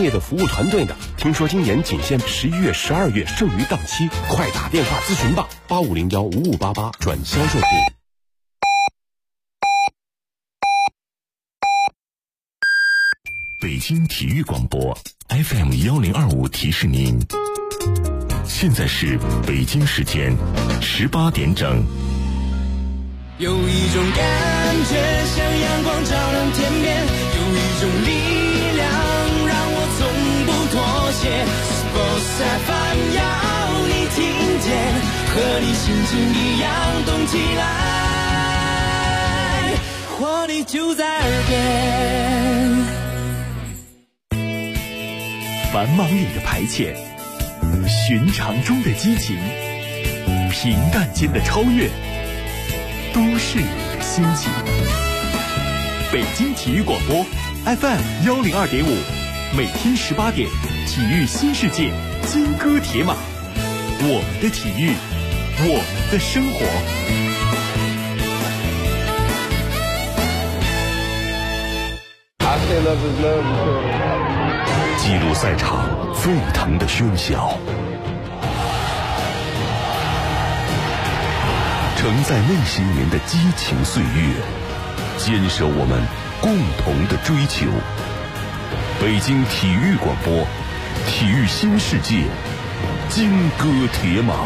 业的服务团队呢。听说今年仅限11月、12月剩余档期，快打电话咨询吧，85015588转销售部。 北京体育广播 FM1025提示您，现在是北京时间18点整。 有一种感觉像阳光照亮天边，有一种力量让我从不妥协。Sports FM 要你听见，和你心情一样动起来，活力就在耳边。 繁忙里的排遣，寻常中的激情，平淡间的超越，都是你的心情。北京体育广播 FM102.5，每天18点，体育新世界，金戈铁马，我们的体育，我们的生活。 记录赛场沸腾的喧嚣，承载那些年的激情岁月，坚守我们共同的追求。北京体育广播，体育新世界，金戈铁马。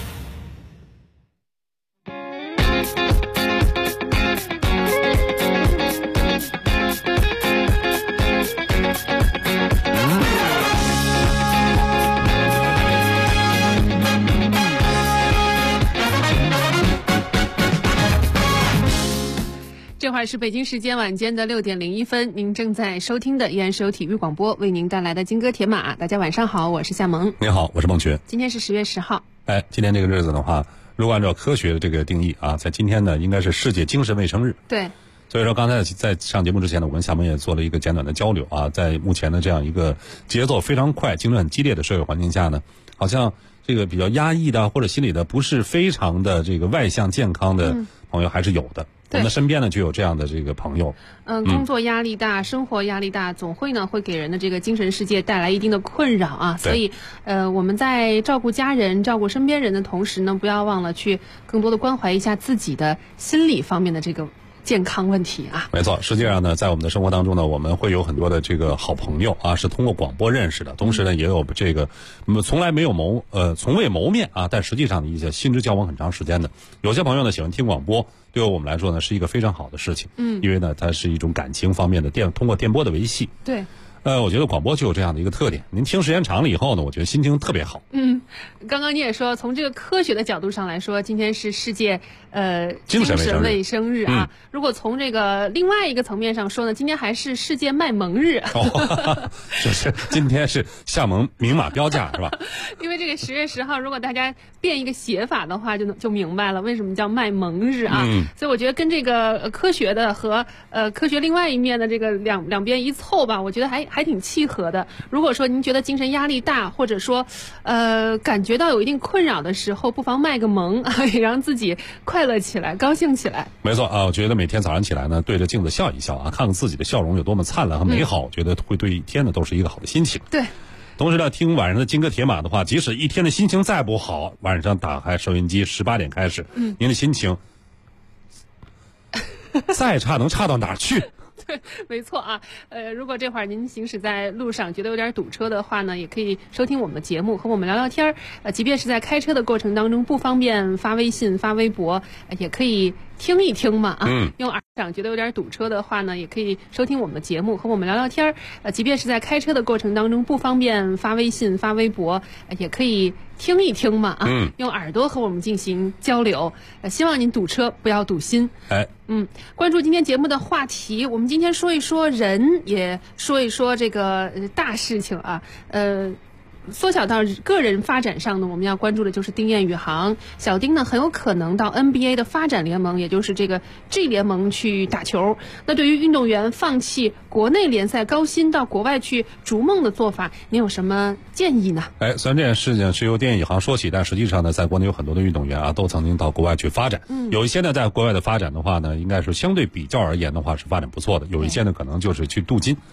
这会儿是北京时间晚间的6点01分，您正在收听的依然是由体育广播为您带来的金戈铁马。大家晚上好，我是夏萌。 你好，我是孟群。 今天是10月10号。 今天这个日子的话，如果按照科学的这个定义啊，在今天呢，应该是世界精神卫生日。 对。 所以说，刚才在上节目之前呢，我跟夏萌也做了一个简短的交流啊，在目前的这样一个节奏非常快、竞争很激烈的社会环境下呢，好像这个比较压抑的或者心理的不是非常的这个外向健康的朋友还是有的。我们身边呢就有这样的这个朋友， 工作压力大，生活压力大，总会呢会给人的这个精神世界带来一定的困扰啊。所以，我们在照顾家人、照顾身边人的同时呢，不要忘了去更多的关怀一下自己的心理方面的这个健康问题啊。 没错，实际上呢，在我们的生活当中呢，我们会有很多的这个好朋友啊，是通过广播认识的，同时呢，也有这个从未谋面啊，但实际上的一些心知交往很长时间的。有些朋友呢喜欢听广播，对于我们来说呢是一个非常好的事情，因为呢它是一种感情方面的通过电波的维系。 对。 我觉得广播就有这样的一个特点，您听时间长了以后呢，我觉得心情特别好。 刚刚你也说，从这个科学的角度上来说，今天是世界精神卫生日啊。如果从这个另外一个层面上说呢，今天还是世界卖萌日。 就是今天是夏萌明码标价是吧？ 因为这个10月10号，如果大家变一个写法的话，就明白了为什么叫卖萌日啊。所以我觉得跟这个科学的和科学另外一面的这个两边一凑吧，我觉得还挺契合的。如果说您觉得精神压力大，或者说感觉到有一定困扰的时候，不妨卖个萌啊，也让自己快乐起来，高兴起来。 没错啊，我觉得每天早上起来呢，对着镜子笑一笑啊，看看自己的笑容有多么灿烂和美好，我觉得会对一天呢都是一个好的心情。 对。 同时呢，听晚上的金戈铁马的话，即使一天的心情再不好，晚上打开收音机18点开始，您的心情再差能差到哪儿去？ 对，没错啊。如果这会儿您行驶在路上觉得有点堵车的话呢，也可以收听我们的节目，和我们聊聊天即便是在开车的过程当中不方便发微信、发微博，也可以听一听嘛啊。用耳上觉得有点堵车的话呢，也可以收听我们的节目，和我们聊聊天即便是在开车的过程当中不方便发微信、发微博，也可以听一听嘛啊。用耳朵和我们进行交流。希望您堵车不要堵心。关注今天节目的话题，我们今天说一说人，也说一说这个大事情啊。缩小到个人发展上呢，我们要关注的就是丁彦雨航。小丁呢很有可能到 NBA 的发展联盟，也就是这个 G 联盟去打球。那对于运动员放弃国内联赛高薪到国外去逐梦的做法，您有什么建议呢？ 虽然这件事情是由丁彦雨航说起，但实际上呢，在国内有很多的运动员啊，都曾经到国外去发展。有一些呢，在国外的发展的话呢，应该是相对比较而言的话是发展不错的。有一些呢，可能就是去镀金。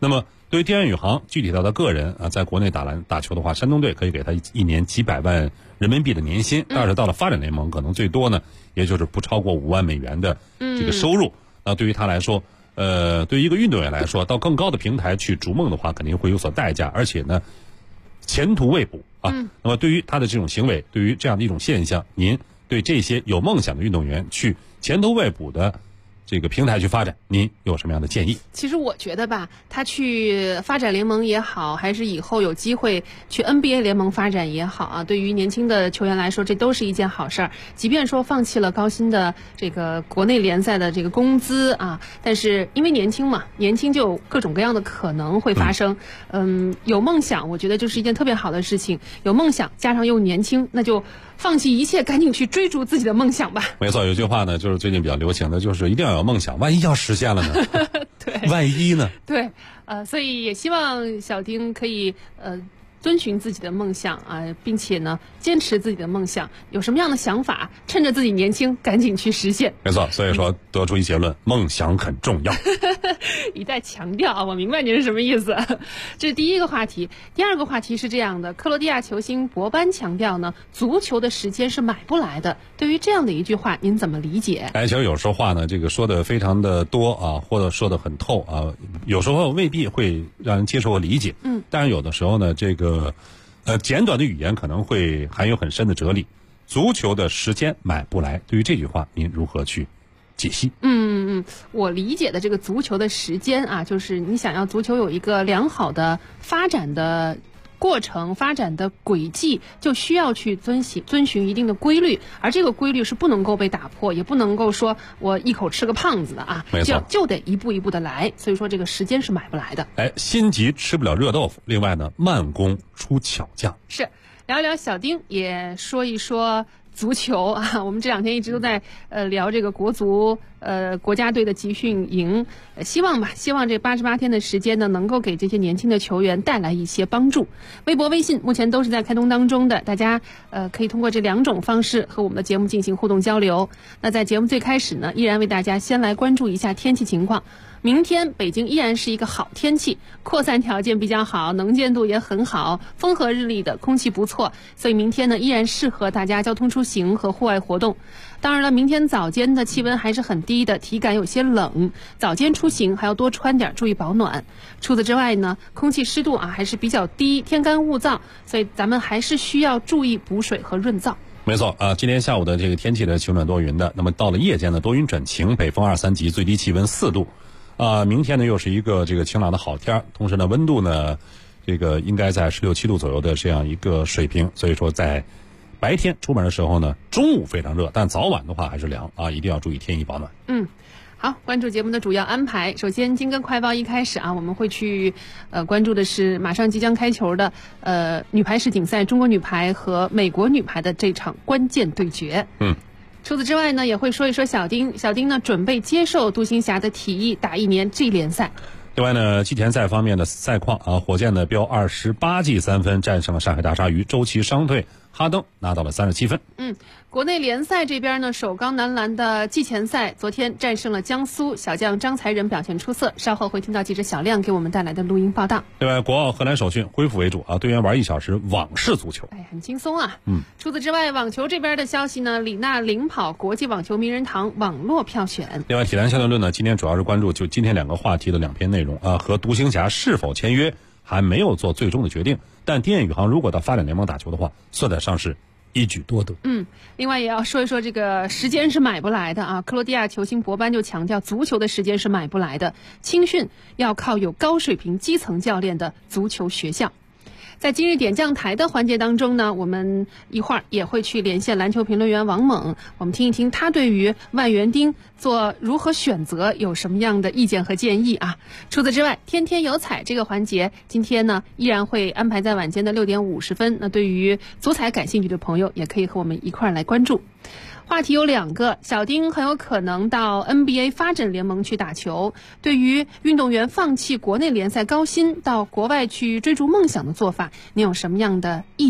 那么对于丁彦雨航具体到他个人啊，在国内打球的话，山东队可以给他一年几百万人民币的年薪，但是到了发展联盟，可能最多呢，也就是不超过5万美元的这个收入。那对于他来说，对于一个运动员来说，到更高的平台去逐梦的话，肯定会有所代价，而且呢，前途未卜啊。那么对于他的这种行为，对于这样的一种现象，您对这些有梦想的运动员去前途未卜的这个平台去发展，您有什么样的建议？ 其实我觉得吧，他去发展联盟也好，还是以后有机会去 NBA 联盟发展也好啊，对于年轻的球员来说，这都是一件好事儿。即便说放弃了高薪的这个国内联赛的这个工资啊，但是因为年轻嘛，年轻就有各种各样的可能会发生。有梦想，我觉得就是一件特别好的事情。有梦想加上又年轻，那就放弃一切，赶紧去追逐自己的梦想吧。 没错，有句话呢，就是最近比较流行的，就是一定要有梦想，万一要实现了呢？ 对， 万一呢？ 对，所以也希望小丁可以遵循自己的梦想啊，并且呢坚持自己的梦想。有什么样的想法，趁着自己年轻，赶紧去实现。 没错，所以说得出一结论，梦想很重要。 一再强调啊，我明白您是什么意思。这是第一个话题。第二个话题是这样的，克罗地亚球星博班强调呢，足球的时间是买不来的。对于这样的一句话，您怎么理解？ 其实有时候话呢，这个说的非常的多啊，或者说的很透啊，有时候未必会让人接受和理解。但是有的时候呢，这个简短的语言可能会含有很深的哲理。足球的时间买不来，对于这句话您如何去解析？ 我理解的这个足球的时间啊，就是你想要足球有一个良好的发展的过程、发展的轨迹，就需要去遵循一定的规律，而这个规律是不能够被打破，也不能够说我一口吃个胖子的啊，就得一步一步的来。所以说这个时间是买不来的。 心急吃不了热豆腐。另外呢，慢工出巧匠。 是，聊一聊小丁，也说一说足球啊，我们这两天一直都在聊这个国足国家队的集训营，希望这88天的时间呢，能够给这些年轻的球员带来一些帮助。微博、微信目前都是在开通当中的，大家可以通过这2种方式和我们的节目进行互动交流。那在节目最开始呢，依然为大家先来关注一下天气情况。明天北京依然是一个好天气，扩散条件比较好，能见度也很好，风和日丽的，空气不错，所以明天呢依然适合大家交通出行和户外活动。当然了，明天早间的气温还是很低的，体感有些冷，早间出行还要多穿点，注意保暖。除此之外呢，空气湿度还是比较低，天干物燥，所以咱们还是需要注意补水和润燥。 没错啊，今天下午的这个天气的晴转多云的，那么到了夜间呢，多云转晴，北风2、3级，最低气温4度。明天呢又是一个这个晴朗的好天，同时呢温度呢这个应该在16、17度左右的这样一个水平，所以说在白天出门的时候呢，中午非常热，但早晚的话还是凉啊，一定要注意添衣保暖。 好，关注节目的主要安排。首先，金根快报一开始啊，我们会去关注的是马上即将开球的女排世锦赛，中国女排和美国女排的这场关键对决。除此之外呢，也会说一说小丁呢准备接受独行侠的提议，打1年 G 联赛。 另外呢，季前赛方面的赛况啊，火箭呢飙28记3分战胜了上海大鲨鱼，周琦伤退，哈登拿到了37分。 国内联赛这边呢，首钢男篮的季前赛昨天战胜了江苏，小将张才仁表现出色，稍后会听到记者小亮给我们带来的录音报道。 另外，国奥荷兰首训恢复为主啊，队员玩1小时网式足球， 很轻松啊。除此之外，网球这边的消息呢，李娜领跑国际网球名人堂网络票选。 另外，体坛相对论呢，今天主要是关注就今天2个话题的2篇内容啊，和独行侠是否签约还没有做最终的决定，但丁彦雨航如果到发展联盟打球的话，算得上是一举多得。 另外也要说一说这个时间是买不来的啊。克罗地亚球星博班就强调，足球的时间是买不来的，青训要靠有高水平基层教练的足球学校。在今日点将台的环节当中呢，我们一会儿也会去连线篮球评论员王猛，我们听一听他对于万园丁做如何选择有什么样的意见和建议啊。除此之外，天天有彩这个环节今天呢依然会安排在晚间的6点50分，那对于足彩感兴趣的朋友也可以和我们一块儿来关注。话题有2个，小丁很有可能到 NBA 发展联盟去打球，对于运动员放弃国内联赛高薪到国外去追逐梦想的做法，您有什么样的意见？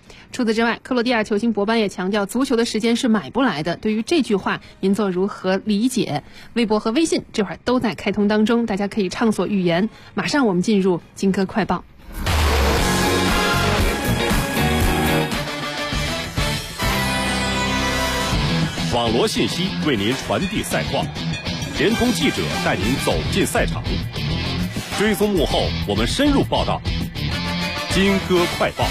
除此之外，克罗地亚球星博班也强调，足球的时间是买不来的。对于这句话，您做如何理解？微博和微信这会儿都在开通当中，大家可以畅所欲言。马上我们进入金歌快报。 网罗信息为您传递赛况，联通记者带您走进赛场，追踪幕后，我们深入报道。金歌快报。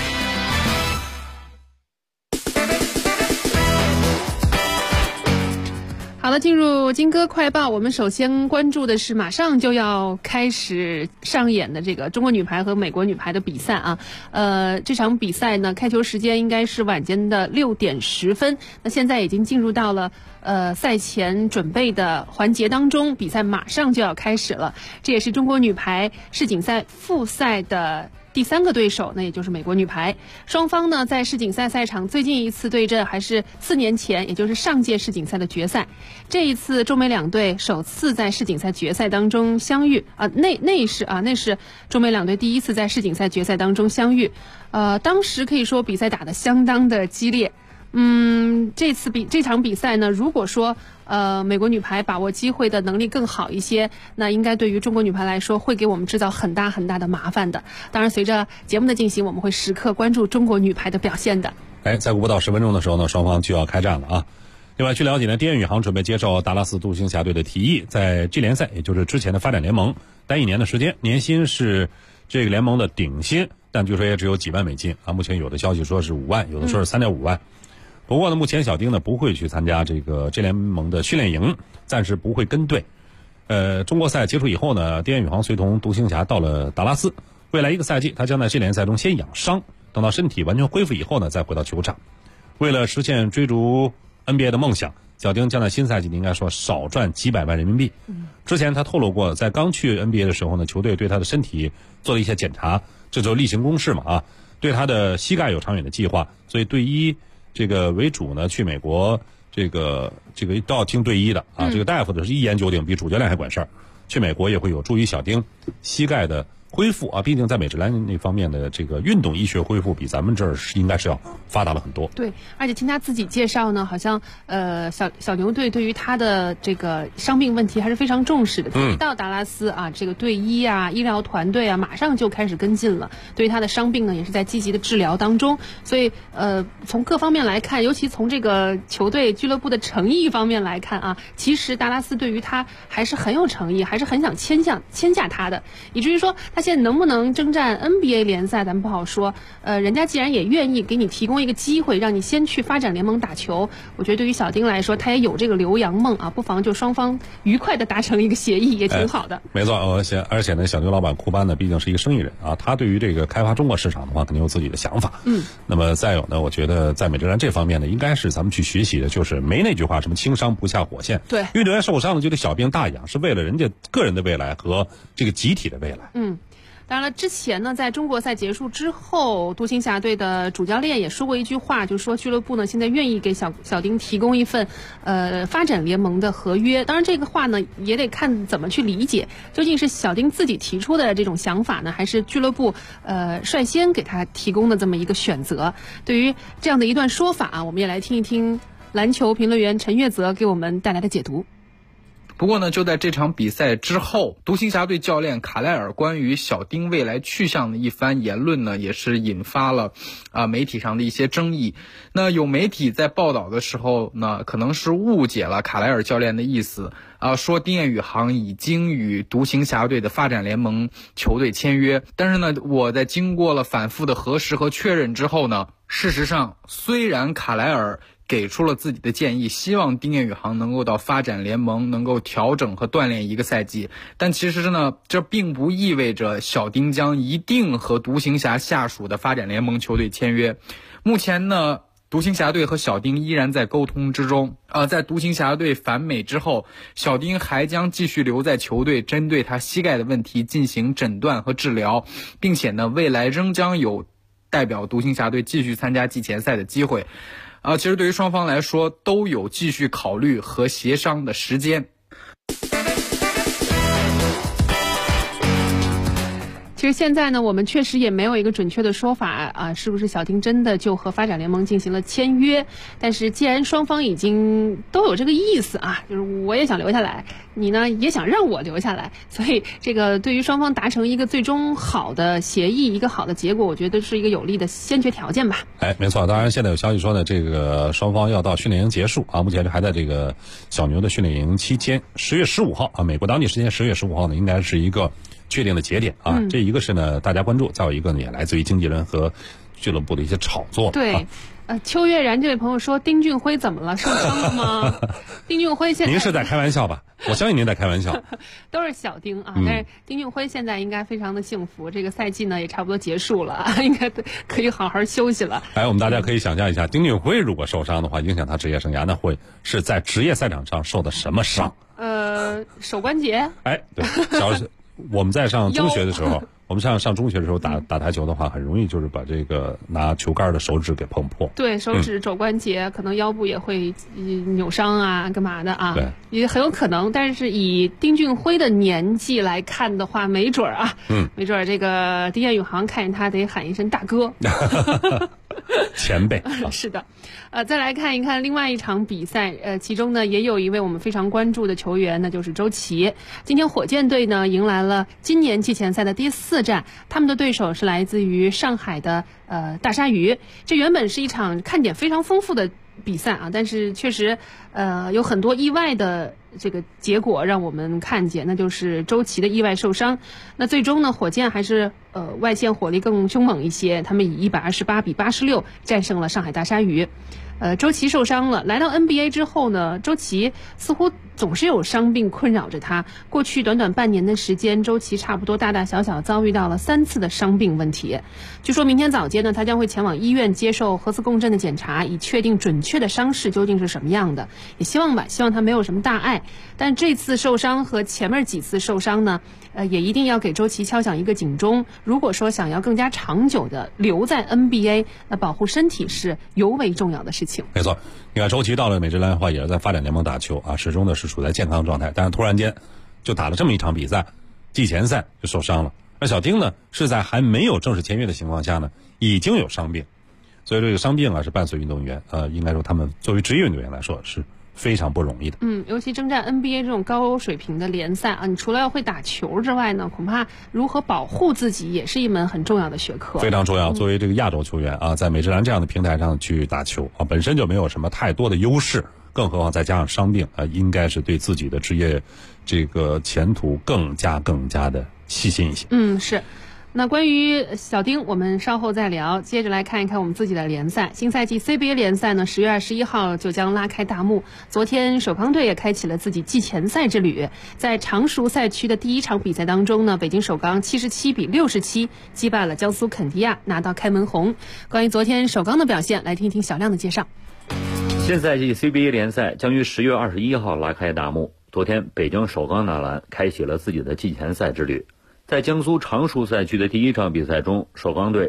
好了，进入金歌快报，我们首先关注的是马上就要开始上演的这个中国女排和美国女排的比赛啊。这场比赛呢，开球时间应该是晚间的6点10分。那现在已经进入到了赛前准备的环节当中，比赛马上就要开始了。这也是中国女排世锦赛复赛的第3个对手，那也就是美国女排。双方呢在世锦赛赛场最近一次对阵还是4年前，也就是上届世锦赛的决赛。这一次中美两队首次在世锦赛决赛当中相遇啊，那是中美两队第一次在世锦赛决赛当中相遇。当时可以说比赛打得相当的激烈。这场比赛呢，如果说美国女排把握机会的能力更好一些，那应该对于中国女排来说会给我们制造很大很大的麻烦的。当然随着节目的进行，我们会时刻关注中国女排的表现的。 再过不到10分钟的时候呢，双方就要开战了啊。另外据了解呢，滇越宇航准备接受达拉斯独行侠队的提议，在 G 联赛也就是之前的发展联盟待1年的时间，年薪是这个联盟的顶薪，但据说也只有几万美金啊。目前有的消息说是5万，有的说是3.5万。不过呢，目前小丁呢不会去参加这个 G 联盟的训练营，暂时不会跟队。中国赛结束以后呢，滇越宇航随同独行侠到了达拉斯，未来1个赛季他将在 G 联赛中先养伤，等到身体完全恢复以后呢再回到球场。为了实现追逐 NBA 的梦想，小丁将在新赛季应该说少赚几百万人民币。之前他透露过，在刚去 NBA 的时候呢，球队对他的身体做了一些检查，这就例行公事嘛啊，对他的膝盖有长远的计划，所以队医这个为主呢，去美国这个都要听队医的啊，这个大夫的是一言九鼎，比主教练还管事儿。去美国也会有助于小丁膝盖的恢复啊，毕竟在美职篮那方面的这个运动医学恢复比咱们这儿应该是要发达了很多。 对，而且听他自己介绍呢，好像小牛队对于他的这个伤病问题还是非常重视的。一到达拉斯啊，这个队医啊、医疗团队啊，马上就开始跟进了，对于他的伤病呢，也是在积极的治疗当中。所以从各方面来看，尤其从这个球队俱乐部的诚意方面来看啊，其实达拉斯对于他还是很有诚意，还是很想签下他的，以至于说他现在能不能征战 NBA 联赛咱们不好说。人家既然也愿意给你提供一个机会，让你先去发展联盟打球，我觉得对于小丁来说，他也有这个留洋梦啊，不妨就双方愉快的达成一个协议，也挺好的。 没错，而且呢，小牛老板库班呢，毕竟是一个生意人啊，他对于这个开发中国市场的话，肯定有自己的想法。那么再有呢，我觉得在美职篮这方面呢，应该是咱们去学习的，就是没那句话什么轻伤不下火线。 对， 运动员受伤了就得小病大养，是为了人家个人的未来和这个集体的未来。 当然了，之前呢，在中国赛结束之后，独行侠队的主教练也说过一句话，就是说俱乐部呢现在愿意给小丁提供一份发展联盟的合约。当然这个话呢也得看怎么去理解，究竟是小丁自己提出的这种想法呢，还是俱乐部率先给他提供的这么一个选择？对于这样的一段说法啊，我们也来听一听篮球评论员陈月泽给我们带来的解读。 不过呢，就在这场比赛之后，独行侠队教练卡莱尔关于小丁未来去向的一番言论呢，也是引发了媒体上的一些争议。那有媒体在报道的时候呢，可能是误解了卡莱尔教练的意思说滇越宇航已经与独行侠队的发展联盟球队签约。但是呢，我在经过了反复的核实和确认之后呢，事实上虽然卡莱尔给出了自己的建议，希望滇越宇航能够到发展联盟能够调整和锻炼1个赛季，但其实呢，这并不意味着小丁将一定和独行侠下属的发展联盟球队签约。目前呢，独行侠队和小丁依然在沟通之中。在独行侠队返美之后，小丁还将继续留在球队，针对他膝盖的问题进行诊断和治疗，并且呢，未来仍将有代表独行侠队继续参加季前赛的机会。其实对于双方来说都有继续考虑和协商的时间。 其实现在呢，我们确实也没有一个准确的说法啊，是不是小丁真的就和发展联盟进行了签约？但是既然双方已经都有这个意思啊，就是我也想留下来，你呢也想让我留下来，所以这个对于双方达成一个最终好的协议、一个好的结果，我觉得是一个有利的先决条件吧。 没错。当然，现在有消息说呢，这个双方要到训练营结束啊，目前还在这个小牛的训练营期间，10月15号啊，美国当地时间10月15号呢，应该是一个确定的节点啊。这一个是呢大家关注，再有一个呢也来自于经纪人和俱乐部的一些炒作。 对。邱月然这位朋友说丁俊晖怎么了？受伤了吗？丁俊晖现在您是在开玩笑吧？我相信您在开玩笑。 都是小丁啊，但是丁俊晖现在应该非常的幸福，这个赛季呢也差不多结束了，应该可以好好休息了。 我们大家可以想象一下，丁俊晖如果受伤的话，影响他职业生涯，那会是在职业赛场上受的什么伤？ 手关节。 对，我们在上中学的时候。我们上中学的时候打台球的话，很容易就是把这个拿球杆的手指给碰破。 对，手指肘关节，可能腰部也会扭伤啊，干嘛的啊？ 对， 也很有可能。但是以丁俊晖的年纪来看的话，没准啊，没准这个丁彦雨航看见他得喊一声大哥。 前辈。 是的。再来看一看另外一场比赛，其中呢也有一位我们非常关注的球员，那就是周琦。今天火箭队呢迎来了今年季前赛的第4战，他们的对手是来自于上海的大鲨鱼。这原本是一场看点非常丰富的比赛啊，但是确实有很多意外的这个结果让我们看见，那就是周琦的意外受伤。那最终呢，火箭还是外线火力更凶猛一些，他们以128-86战胜了上海大鲨鱼。周琦受伤了，来到 NBA 之后呢，周琦似乎总是有伤病困扰着他。过去短短半年的时间，周琦差不多大大小小遭遇到了3次的伤病问题。据说明天早间呢，他将会前往医院接受核磁共振的检查，以确定准确的伤势究竟是什么样的。也希望他没有什么大碍。但这次受伤和前面几次受伤呢，也一定要给周琦敲响一个警钟。如果说想要更加长久的留在 NBA， 那保护身体是尤为重要的事情。 没错，你看周琦到了美职篮的话，也是在发展联盟打球啊，始终的是处在健康状态，但是突然间就打了这么一场比赛，季前赛就受伤了。而小丁呢，是在还没有正式签约的情况下呢，已经有伤病，所以这个伤病啊是伴随运动员，应该说他们作为职业运动员来说是非常不容易的。 尤其征战 NBA 这种高水平的联赛啊，你除了要会打球之外呢，恐怕如何保护自己也是一门很重要的学科。 非常重要。作为这个亚洲球员啊，在美职篮这样的平台上去打球啊，本身就没有什么太多的优势，更何况再加上伤病啊，应该是对自己的职业这个前途更加的细心一些。 是。那关于小丁，我们稍后再聊。接着来看一看我们自己的联赛。新赛季 CBA 联赛呢，10月21号就将拉开大幕。昨天首钢队也开启了自己季前赛之旅。在常熟赛区的第一场比赛当中呢，北京首钢77-67击败了江苏肯迪亚，拿到开门红。关于昨天首钢的表现，来听听小亮的介绍。 新赛季 CBA 联赛将于10月21号拉开大幕。昨天，北京首钢男篮开启了自己的季前赛之旅。在江苏常熟赛区的第一场比赛中，首钢队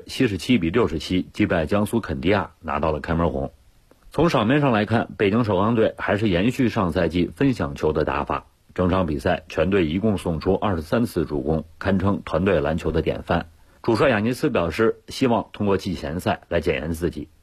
77-67击败江苏肯迪亚，拿到了开门红。从场面上来看，北京首钢队还是延续上赛季分享球的打法。整场比赛，全队一共送出23次助攻，堪称团队篮球的典范。主帅亚尼斯表示，希望通过季前赛来检验自己。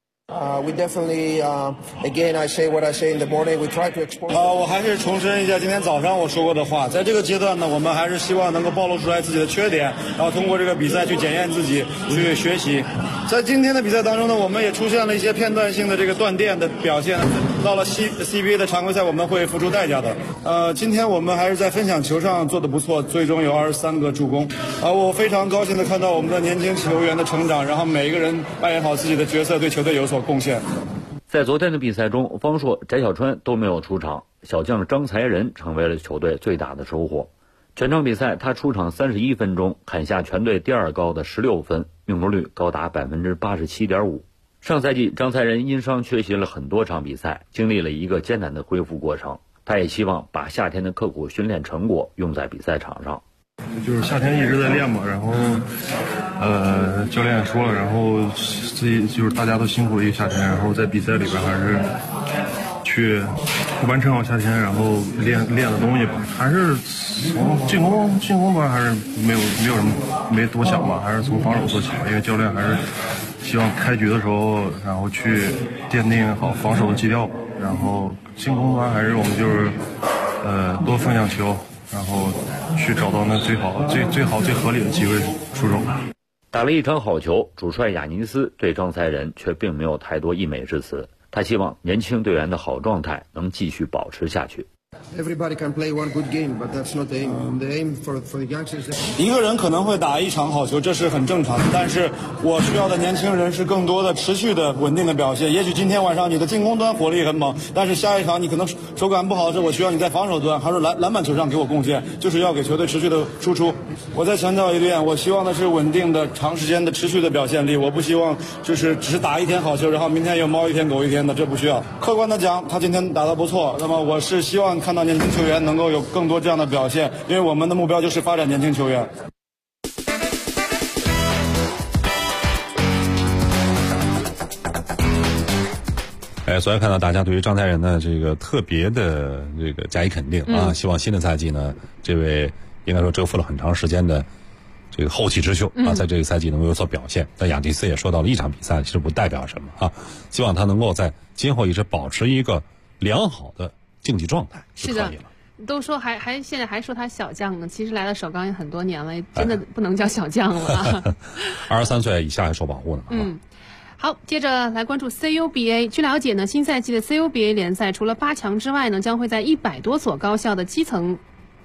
We definitely, again, I say what I say in the morning. We try to expose. 我还是重申一下今天早上我说过的话，在这个阶段呢，我们还是希望能够暴露出来自己的缺点，然后通过这个比赛去检验自己，去学习。在今天的比赛当中呢，我们也出现了一些片段性的这个断电的表现，到了 CBA 的常规赛我们会付出代价的。今天我们还是在分享球上做得不错，最终有23个助攻。我非常高兴的看到我们的年轻球员的成长，然后每一个人扮演好自己的角色，对球队有所贡献。 在昨天的比赛中，方硕、翟小川都没有出场，小将张才仁成为了球队最大的收获。全场比赛他出场31分钟，砍下全队第二高的16分，命中率高达 87.5%。上赛季张才仁因伤缺席了很多场比赛，经历了一个艰难的恢复过程。他也希望把夏天的刻苦训练成果用在比赛场上。 就是夏天一直在练嘛，然后教练也说了，然后自己就是大家都辛苦了一个夏天，然后在比赛里边还是去完成好夏天，然后练的东西吧。还是从进攻端还是没有什么没多想吧，还是从防守做起吧。因为教练还是希望开局的时候，然后去奠定好防守的基调，然后进攻端还是我们就是多分享球，然后去找到那最好最合理的机会出手。 打了一场好球，主帅雅尼斯对张才仁却并没有太多溢美之词。他希望年轻队员的好状态能继续保持下去。 Everybody can play one good game, but that's not the aim. The aim for the youngsters. 一个人可能会打一场好球，这是很正常的。但是我需要的年轻人是更多的持续的稳定的表现。也许今天晚上你的进攻端火力很猛，但是下一场你可能手感不好的时候，我需要你在防守端还是篮板球上给我贡献，就是要给球队持续的输出。我再强调一点，我希望的是稳定的、长时间的、持续的表现力。我不希望就是只是打一天好球，然后明天又猫一天狗一天的，这不需要。客观的讲，他今天打得不错，那么我是希望看到年轻球员能够有更多这样的表现，因为我们的目标就是发展年轻球员。 所以看到大家对于张才仁呢这个特别的这个加以肯定啊，希望新的赛季呢，这位应该说蛰伏了很长时间的这个后起之秀啊，在这个赛季能够有所表现。但雅迪斯也说到了，一场比赛其实不代表什么啊，希望他能够在今后一直保持一个良好的竞技状态就可以了。 都说现在还说他小将呢，其实来了首钢也很多年了，真的不能叫小将了。 23岁以下还受保护呢。 好，接着来关注 CUBA。据了解呢，新赛季的 CUBA 联赛除了8强之外呢，将会在100多所高校的基层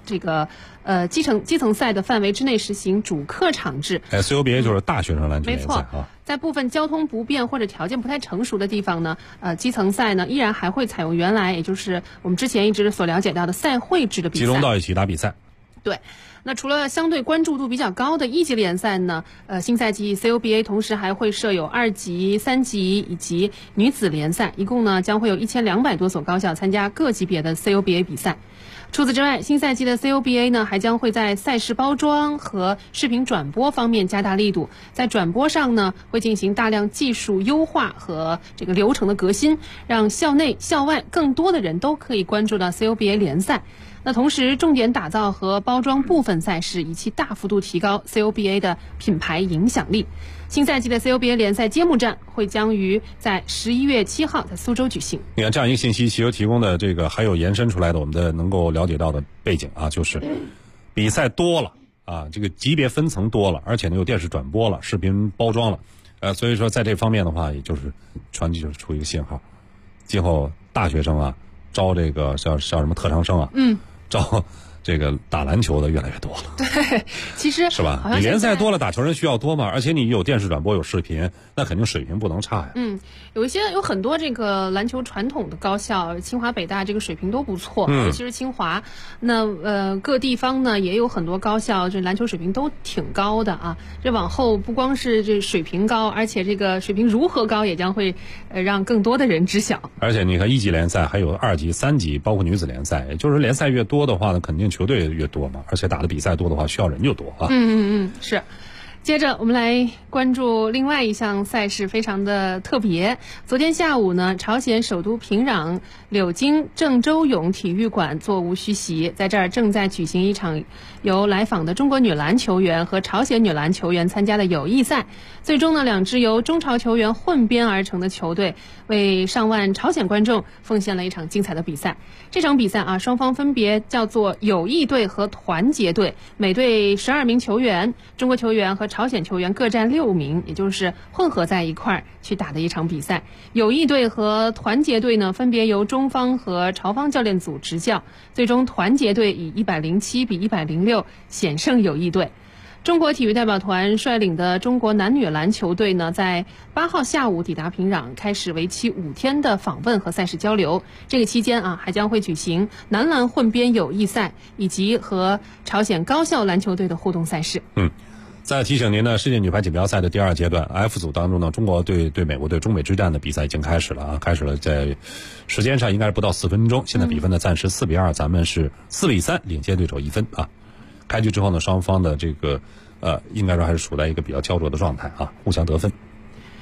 赛的范围之内实行主客场制。 CUBA 就是大学生篮球联赛。 没错，在部分交通不便或者条件不太成熟的地方呢，基层赛呢依然还会采用原来，也就是我们之前一直所了解到的赛会制的比赛， 集中到一起打比赛。 对。那除了相对关注度比较高的一级联赛呢，新赛季 CUBA 同时还会设有2级、3级以及女子联赛，一共呢将会有1200多所高校参加各级别的 CUBA 比赛。除此之外，新赛季的 CUBA 呢还将会在赛事包装和视频转播方面加大力度，在转播上呢会进行大量技术优化和这个流程的革新，让校内校外更多的人都可以关注到 CUBA 联赛。那同时重点打造和包装部分赛事，以期大幅度提高 CUBA 的品牌影响力。新赛季的 CUBA 联赛揭幕战将于在11月7号在苏州举行。 你看这样一个信息，其实提供的这个还有延伸出来的我们的能够了解到的背景啊，就是比赛多了啊，这个级别分层多了，而且呢有电视转播了，视频包装了，所以说在这方面的话，也就是传递就是出一个信号，今后大学生啊招这个叫什么特长生啊，招这个打篮球的越来越多了。 对，其实是吧？你联赛多了，打球人需要多嘛，而且你有电视转播有视频，那肯定水平不能差呀。 有很多这个篮球传统的高校，清华北大这个水平都不错，尤其是清华。那各地方呢也有很多高校，这篮球水平都挺高的啊。这往后不光是这水平高，而且这个水平如何高，也将会让更多的人知晓。 而且你看一级联赛还有2级、3级，包括女子联赛，也就是联赛越多的话呢，肯定球队越多嘛，而且打的比赛多的话，需要人就多啊。 是。接着我们来关注另外一项赛事，非常的特别。昨天下午呢，朝鲜首都平壤柳京郑州永体育馆座无虚席，在这儿正在举行一场由来访的中国女篮球员和朝鲜女篮球员参加的友谊赛。最终呢，2支由中朝球员混编而成的球队为上万朝鲜观众奉献了一场精彩的比赛。这场比赛啊，双方分别叫做友谊队和团结队，每队12名球员，中国球员和朝鲜球员各占6名，也就是混合在一块儿去打的一场比赛。友谊队和团结队呢，分别由中方和朝方教练组执教，最终团结队以107比106险胜友谊队。中国体育代表团率领的中国男女篮球队呢，在8号下午抵达平壤，开始为期5天的访问和赛事交流。这个期间啊，还将会举行男篮混编友谊赛以及和朝鲜高校篮球队的互动赛事。 再提醒您呢，世界女排锦标赛的第2阶段 F 组当中呢，中国队对美国队中美之战的比赛已经开始了啊，开始了，在时间上应该是不到4分钟，现在比分呢暂时4比2，咱们是4比3领先对手1分啊。开局之后呢，双方的这个应该说还是处在一个比较焦灼的状态啊，互相得分。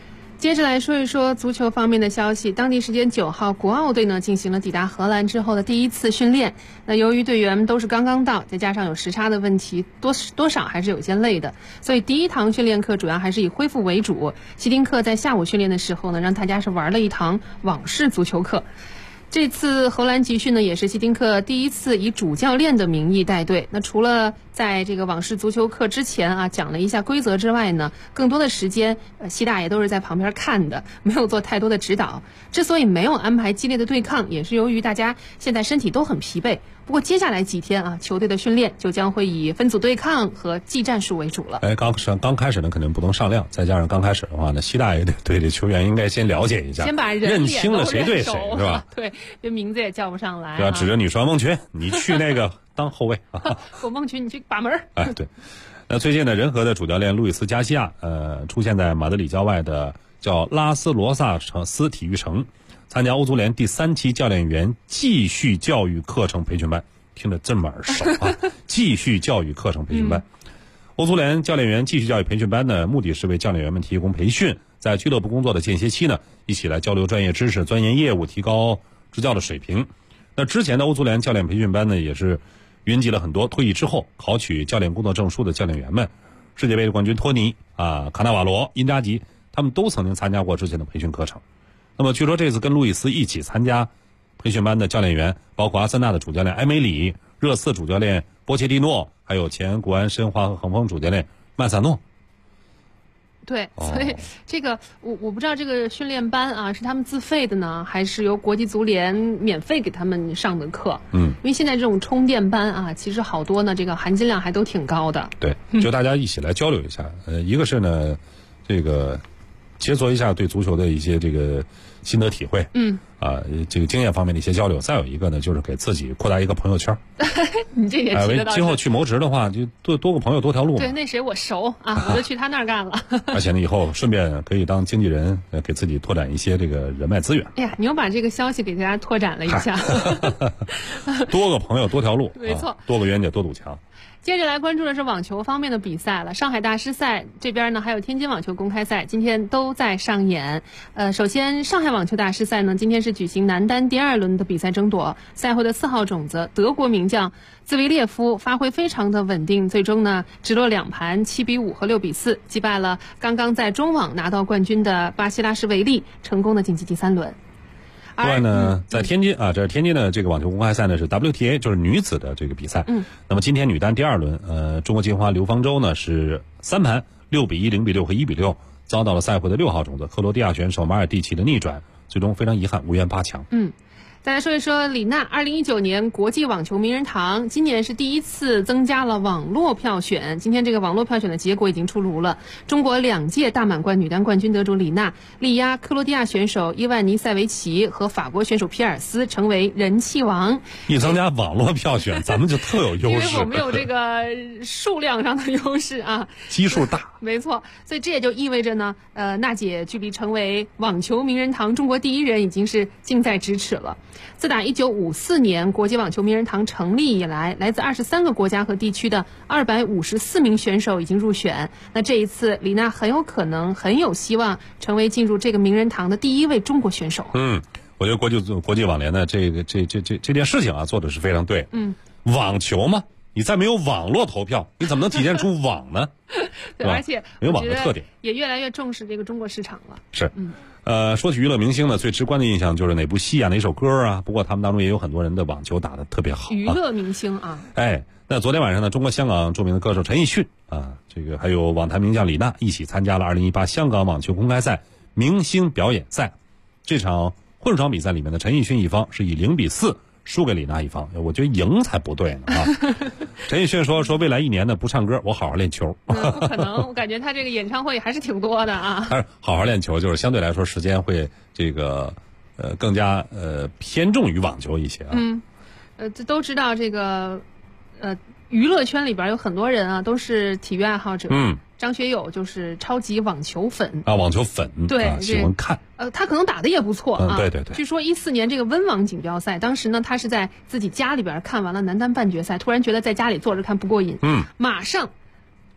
接着来说一说足球方面的消息。当地时间9号，国奥队呢进行了抵达荷兰之后的第一次训练。那由于队员们都是刚刚到，再加上有时差的问题，多少还是有些累的，所以第一堂训练课主要还是以恢复为主。希丁克在下午训练的时候呢，让大家是玩了一堂网式足球课。这次荷兰集训呢，也是希丁克第一次以主教练的名义带队。那除了在这个网式足球课之前啊讲了一下规则之外呢，更多的时间希大爷都是在旁边看的，没有做太多的指导。之所以没有安排激烈的对抗，也是由于大家现在身体都很疲惫。不过接下来几天啊，球队的训练就将会以分组对抗和技战术为主了。 刚开始呢，肯定不能上量，再加上刚开始的话呢，希大爷对这球员应该先了解一下， 先把人认清了谁对谁，是吧？ 对，这名字也叫不上来。 对吧？指着你说孟群，你去那个当后卫啊。 我孟群，你去把门。 哎，对。那最近呢，仁和的主教练路易斯加西亚出现在马德里郊外的叫拉斯罗萨斯体育城，参加欧足联第3期教练员继续教育课程培训班，听着这么耳熟啊！继续教育课程培训班，欧足联教练员继续教育培训班呢，目的是为教练员们提供培训，在俱乐部工作的间歇期呢，一起来交流专业知识、钻研业务，提高执教的水平。那之前的欧足联教练培训班呢，也是云集了很多退役之后考取教练工作证书的教练员们，世界杯的冠军托尼啊、卡纳瓦罗、因扎吉，他们都曾经参加过之前的培训课程。那么据说这次跟路易斯一起参加培训班的教练员，包括阿森纳的主教练埃梅里、热刺主教练波切蒂诺，还有前国安申花和恒丰主教练曼萨诺。 对，所以这个我不知道这个训练班啊是他们自费的呢，还是由国际足联免费给他们上的课？因为现在这种充电班啊，其实好多呢，这个含金量还都挺高的。 对，就大家一起来交流一下。一个是呢，这个切磋一下对足球的一些这个心得体会，这个经验方面的一些交流。再有一个呢，就是给自己扩大一个朋友圈。 你这也提得到。 今后去谋职的话，就多个朋友多条路嘛。 对，那谁我熟啊，我就去他那儿干了。 而且呢，以后顺便可以当经纪人，给自己拓展一些这个人脉资源。 哎呀，你又把这个消息给大家拓展了一下。 多个朋友多条路， 没错， 多个冤家多堵墙。 接着来关注的是网球方面的比赛了。上海大师赛这边呢，还有天津网球公开赛，今天都在上演。首先上海网球大师赛呢，今天是举行男单第2轮的比赛争夺。赛会的4号种子德国名将兹维列夫发挥非常的稳定，最终呢直落2盘7-5和6-4击败了刚刚在中网拿到冠军的巴西拉什维利，成功的晋级第3轮。 另外呢，在天津啊，这是天津的这个网球公开赛呢，是 WTA， 就是女子的这个比赛。那么今天女单第2轮，中国金花刘方舟呢是3盘6-1、0-6和1-6，遭到了赛会的6号种子克罗地亚选手马尔蒂奇的逆转，最终非常遗憾无缘8强。 再来说一说李娜，2019年国际网球名人堂，今年是第一次增加了网络票选。今天这个网络票选的结果已经出炉了，中国2届大满贯女单冠军得主李娜力压克罗地亚选手伊万尼塞维奇和法国选手皮尔斯，成为人气王。 一增加网络票选，咱们就特有优势， 因为我们有这个数量上的优势啊， 基数大。 没错，所以这也就意味着呢，娜姐距离成为网球名人堂中国第1人已经是近在咫尺了。自打1954年国际网球名人堂成立以来，来自23个国家和地区的254名选手已经入选。那这一次，李娜很有可能、很有希望成为进入这个名人堂的第1位中国选手。 我觉得国际网联的这件事情啊，做的是非常对。网球嘛，你再没有网络投票，你怎么能体现出网呢？ 对，而且没有网的特点， 也越来越重视这个中国市场了。 是。说起娱乐明星呢，最直观的印象就是哪部戏啊、哪首歌啊。不过他们当中也有很多人的网球打得特别好。 娱乐明星啊， 那昨天晚上呢，中国香港著名的歌手陈奕迅啊，这个还有网坛名将李娜一起参加了2018香港网球公开赛明星表演赛。这场混双比赛里面的陈奕迅一方是以0-4输给李娜一方，我觉得赢才不对呢啊！陈奕迅说未来1年呢不唱歌，我好好练球。 不可能，我感觉他这个演唱会还是挺多的啊。 他好好练球，就是相对来说时间会这个更加偏重于网球一些啊。 这都知道这个娱乐圈里边有很多人啊都是体育爱好者。张学友就是超级网球粉啊，网球粉对， 喜欢看。 他可能打的也不错啊。 对。 据说14年这个温网锦标赛，当时呢他是在自己家里边看完了男单半决赛，突然觉得在家里坐着看不过瘾，马上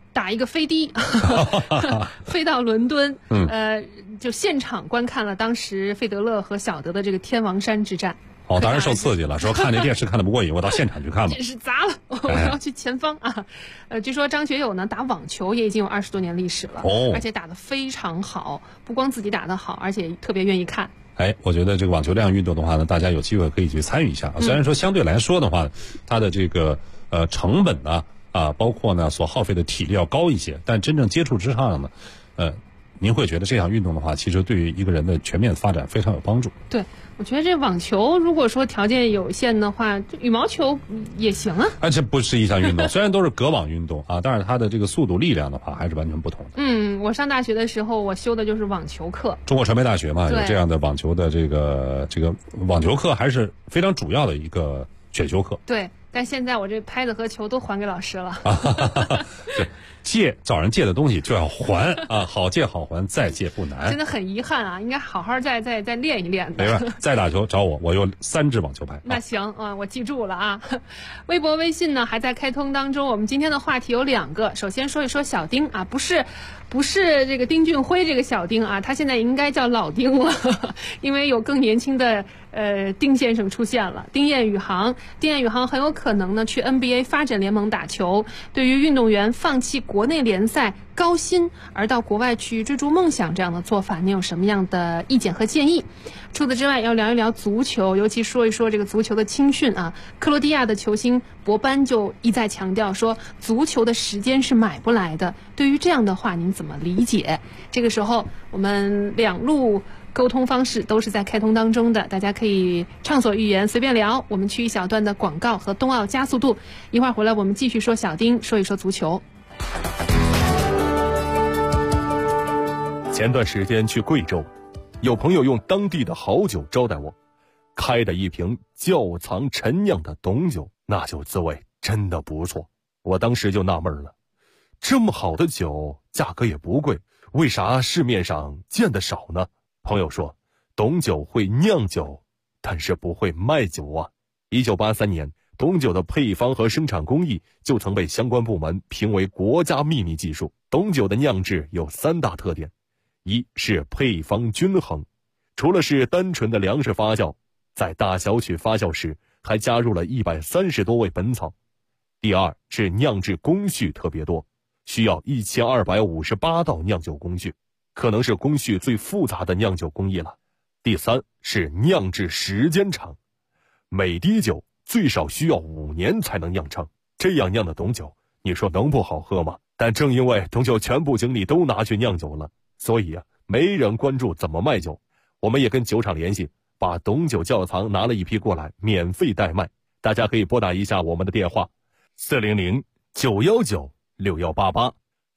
打一个飞的，飞到伦敦，就现场观看了当时费德勒和小德的这个天王山之战。 哦，当然受刺激了，说看这电视看得不过瘾，我到现场去看吧。 电视砸了，我要去前方啊！据说张学友呢打网球也已经有20多年历史了，而且打得非常好，不光自己打得好，而且特别愿意看。 我觉得这个网球这样运动的话呢，大家有机会可以去参与一下。虽然说相对来说的话，它的这个成本呢包括呢所耗费的体力要高一些，但真正接触之上呢，您会觉得这项运动的话，其实对于一个人的全面发展非常有帮助。 对，我觉得这网球如果说条件有限的话，羽毛球也行啊。 这不是一项运动，虽然都是隔网运动啊，但是它的这个速度、力量的话还是完全不同的。 我上大学的时候，我修的就是网球课。 中国传媒大学嘛，有这样的网球的这个网球课，还是非常主要的一个选修课。 对，但现在我这拍子和球都还给老师了。 找人借的东西就要还啊，好借好还，再借不难。 真的很遗憾啊，应该好好再练一练的。 没办法，再打球找我有3支网球拍。 那行啊，我记住了啊。微博、微信呢还在开通当中。我们今天的话题有2个，首先说一说小丁啊，不是这个丁俊晖这个小丁啊，他现在应该叫老丁了，因为有更年轻的丁先生出现了。丁彦雨航很有可能呢去 NBA 发展联盟打球。对于运动员放弃国内联赛高薪而到国外去追逐梦想这样的做法，你有什么样的意见和建议？除此之外，要聊一聊足球，尤其说一说这个足球的青训啊。克罗地亚的球星博班就一再强调说，足球的时间是买不来的。对于这样的话，您怎么理解？这个时候，我们2路沟通方式都是在开通当中的，大家可以畅所欲言，随便聊。我们去一小段的广告和冬奥加速度，一会儿回来我们继续说小丁，说一说足球。 前段时间去贵州，有朋友用当地的好酒招待我，开的一瓶窖藏陈酿的董酒，那酒滋味真的不错。我当时就纳闷了，这么好的酒价格也不贵，为啥市面上见得少呢？朋友说，董酒会酿酒，但是不会卖酒啊。1983年，董酒的配方和生产工艺就曾被相关部门评为国家秘密技术。董酒的酿制有3大特点，一是配方均衡，除了是单纯的粮食发酵，在大小曲发酵时还加入了130多味本草。第二是酿制工序特别多，需要1258道酿酒工序，可能是工序最复杂的酿酒工艺了。第三是酿制时间长，每滴酒最少需要5年才能酿成，这样酿的董酒，你说能不好喝吗？但正因为董酒全部精力都拿去酿酒了，所以没人关注怎么卖酒。我们也跟酒厂联系，把董酒窖藏拿了一批过来，免费代卖。大家可以拨打一下我们的电话，400-919-6188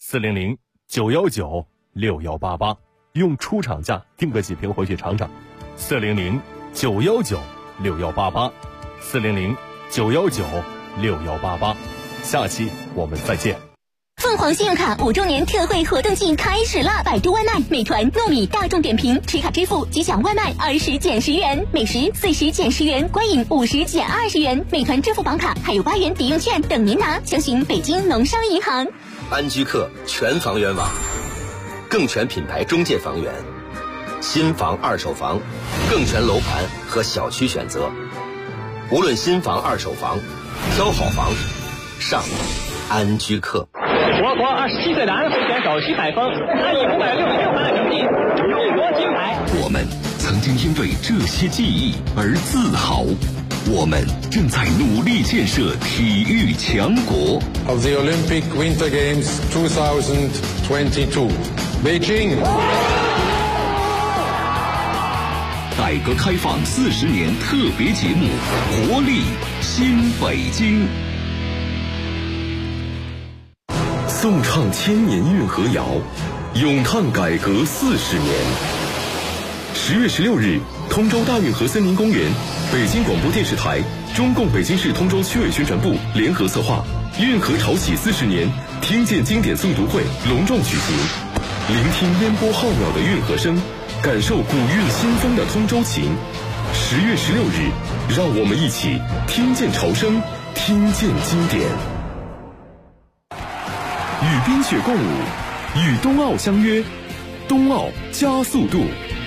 400-919-6188，用出厂价订个几瓶回去尝尝。400-919-6188 400-919-6188，下期我们再见。 凤凰信用卡5周年特惠活动季开始啦！百度外卖、美团、糯米、大众点评持卡支付即享外卖20减10元，美食40减10元，观影50减20元。美团支付宝卡还有8元抵用券等您拿，详询北京农商银行。 安居客全房源网，更全品牌中介房源，新房、二手房，更全楼盘和小区选择。无论新房、二手房，挑好房，上安居客。 我国27岁的安徽选手徐海峰，他以566分的成绩勇夺金牌。 我们曾经因为这些记忆而自豪，我们正在努力建设体育强国。 Of the Olympic Winter Games 2022, Beijing。 改革开放40年特别节目，活力新北京。 颂唱千年运河谣，咏叹改革40年。10月16日，通州大运河森林公园，北京广播电视台、中共北京市通州区委宣传部联合策划，运河潮起40年听见经典诵读会隆重举行，聆听烟波浩渺的运河声，感受古韵新风的通州情。10月16日，让我们一起听见潮声，听见经典。 与冰雪共舞，与冬奥相约，冬奥加速度。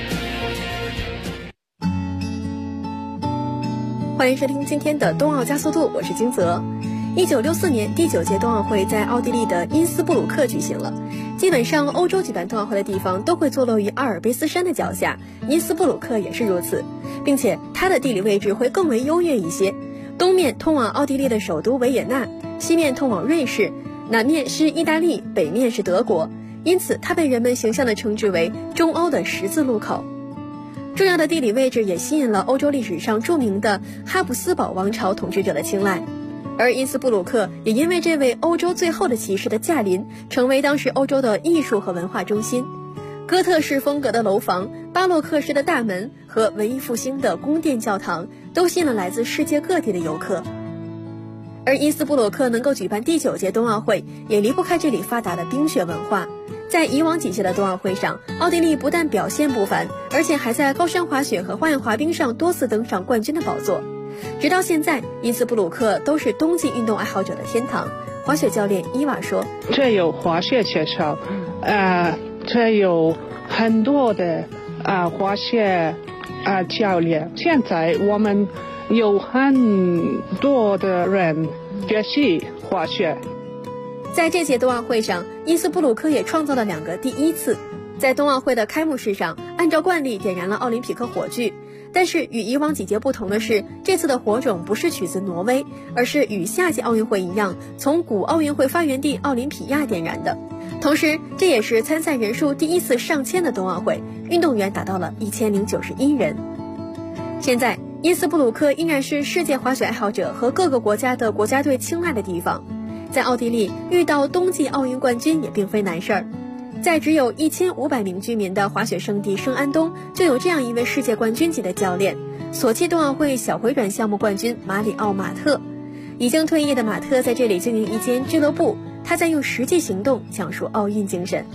欢迎收听今天的冬奥加速度，我是金泽。1964年第9届冬奥会在奥地利的因斯布鲁克举行了。基本上欧洲举办冬奥会的地方都会坐落于阿尔卑斯山的脚下，因斯布鲁克也是如此，并且它的地理位置会更为优越一些。东面通往奥地利的首都维也纳，西面通往瑞士，南面是意大利，北面是德国，因此它被人们形象地称之为中欧的十字路口。重要的地理位置也吸引了欧洲历史上著名的哈布斯堡王朝统治者的青睐，而因斯布鲁克也因为这位欧洲最后的骑士的驾临，成为当时欧洲的艺术和文化中心。哥特式风格的楼房、巴洛克式的大门和文艺复兴的宫殿教堂都吸引了来自世界各地的游客。而因斯布鲁克能够举办第9届冬奥会，也离不开这里发达的冰雪文化。在以往几届的冬奥会上，奥地利不但表现不凡，而且还在高山滑雪和花样滑冰上多次登上冠军的宝座。直到现在，因斯布鲁克都是冬季运动爱好者的天堂。滑雪教练伊娃说：“ 这有滑雪学校，这有很多的滑雪教练。现在我们有很多的人学习滑雪。” 在这届冬奥会上，因斯布鲁克也创造了2个第一次。在冬奥会的开幕式上，按照惯例点燃了奥林匹克火炬，但是与以往几届不同的是，这次的火种不是取自挪威，而是与下届奥运会一样，从古奥运会发源地奥林匹亚点燃的。同时，这也是参赛人数第一次上千的冬奥会，运动员达到了1091人。现在，因斯布鲁克依然是世界滑雪爱好者和各个国家的国家队青睐的地方。在奥地利遇到冬季奥运冠军也并非难事儿，在只有1500名居民的滑雪圣地圣安东，就有这样一位世界冠军级的教练，索契冬奥会小回转项目冠军马里奥·马特。已经退役的马特在这里经营一间俱乐部，他在用实际行动讲述奥运精神。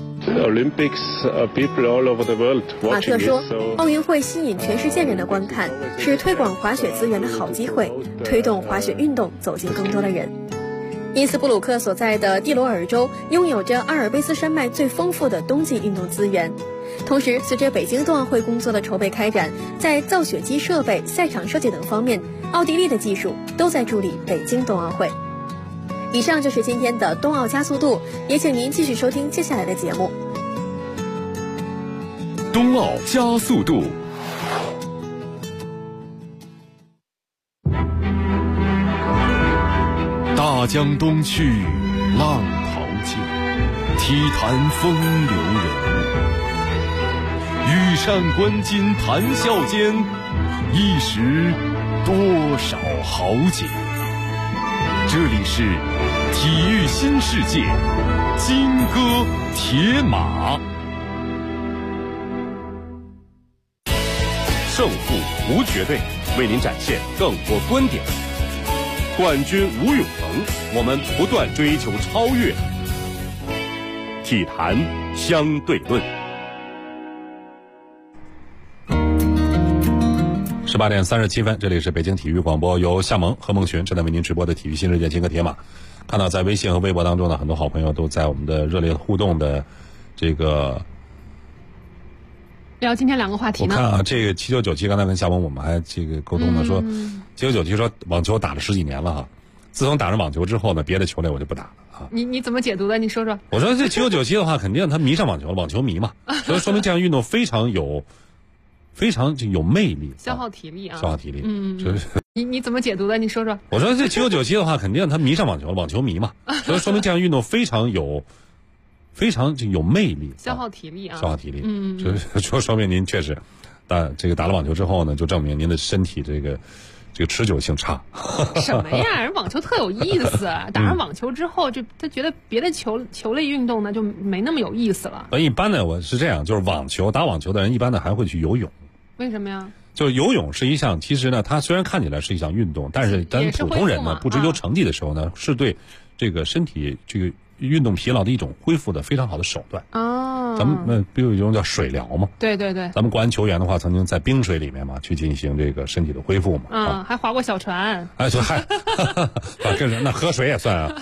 马特说，奥运会吸引全世界人的观看，是推广滑雪资源的好机会，推动滑雪运动走进更多的人。因斯布鲁克所在的蒂罗尔州拥有着阿尔卑斯山脉最丰富的冬季运动资源。同时，随着北京冬奥会工作的筹备开展，在造雪机设备、赛场设计等方面，奥地利的技术都在助力北京冬奥会。以上就是今天的冬奥加速度，也请您继续收听接下来的节目。 冬奥加速度。大江东去，浪淘尽，体坛风流人物。羽扇纶巾谈笑间，一时多少豪杰。这里是体育新世界，金戈铁马。 胜负无绝对，为您展现更多观点。冠军无永恒，我们不断追求超越。体坛相对论。 18点37分，这里是北京体育广播，由夏萌和孟珣正在为您直播的体育新世界金戈铁马。看到在微信和微博当中呢，很多好朋友都在我们的热烈互动的这个聊今天2个话题呢。 我看啊，这个7997刚才跟夏萌我们还这个沟通呢，说7997说网球打了10几年了哈，自从打上网球之后呢，别的球类我就不打了啊。 你怎么解读的？你说说。 我说这7997的话，肯定他迷上网球了，网球迷嘛，所以说明这项运动非常有魅力， 消耗体力啊， 消耗体力。就是你怎么解读的？你说说。 我说这7997的话，肯定他迷上网球了，网球迷嘛，所以说明这项运动非常有魅力， 消耗体力啊， 消耗体力。就是说明您确实，打了网球之后呢，就证明您的身体这个持久性差。 什么呀？人网球特有意思，打上网球之后，就他觉得别的球类运动呢就没那么有意思了。 一般的我是这样，就是打网球的人一般的还会去游泳。 为什么呀？ 就是游泳是一项，其实呢，它虽然看起来是一项运动，但是咱普通人呢不追求成绩的时候呢，是对这个身体这个运动疲劳的一种恢复的非常好的手段。哦，咱们不有一种叫水疗嘛？对对对。咱们国安球员的话，曾经在冰水里面嘛去进行这个身体的恢复嘛。 还划过小船。 哎，那喝水也算啊。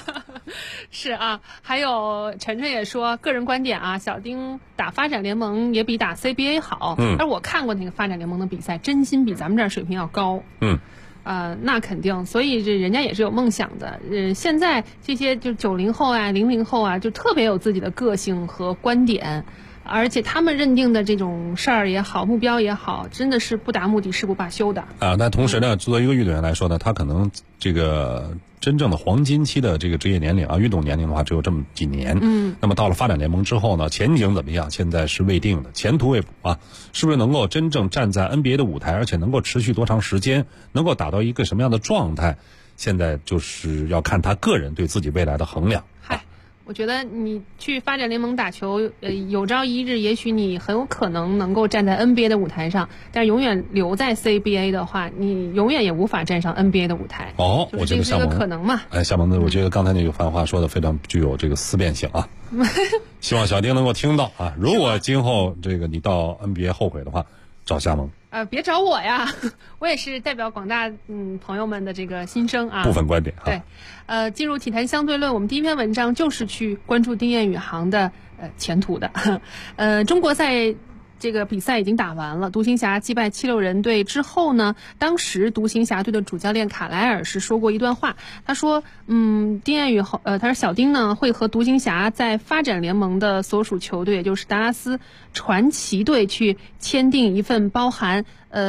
是啊，还有晨晨也说，个人观点啊，小丁打发展联盟也比打 CBA 好。而我看过那个发展联盟的比赛，真心比咱们这儿水平要高。那肯定，所以这人家也是有梦想的。现在这些就90后啊、00后啊，就特别有自己的个性和观点。而且他们认定的这种事儿也好，目标也好，真的是不达目的誓不罢休的啊。那同时呢，作为一个运动员来说呢，他可能这个真正的黄金期的这个职业年龄啊，运动年龄的话只有这么几年。那么到了发展联盟之后呢，前景怎么样？现在是未定的，前途未卜啊。是不是能够真正站在 NBA 的舞台，而且能够持续多长时间，能够达到一个什么样的状态？现在就是要看他个人对自己未来的衡量。 我觉得你去发展联盟打球，有朝一日也许你很有可能能够站在 NBA 的舞台上，但是永远留在 CBA 的话，你永远也无法站上 NBA 的舞台。 我觉得这是一个可能嘛。 夏萌子，我觉得刚才那个番话说的非常具有这个思辨性啊。希望小丁能够听到啊，如果今后这个你到 NBA 后悔的话，找夏萌。 别找我呀，我也是代表广大朋友们的这个心声啊。 部分观点啊。 对，进入体坛相对论，我们第一篇文章就是去关注丁彦雨航的前途的。中国赛这个比赛已经打完了，独行侠击败76人队之后呢，当时独行侠队的主教练卡莱尔是说过一段话，他说，丁彦雨航，他说小丁呢会和独行侠在发展联盟的所属球队，也就是达拉斯传奇队去签订一份包含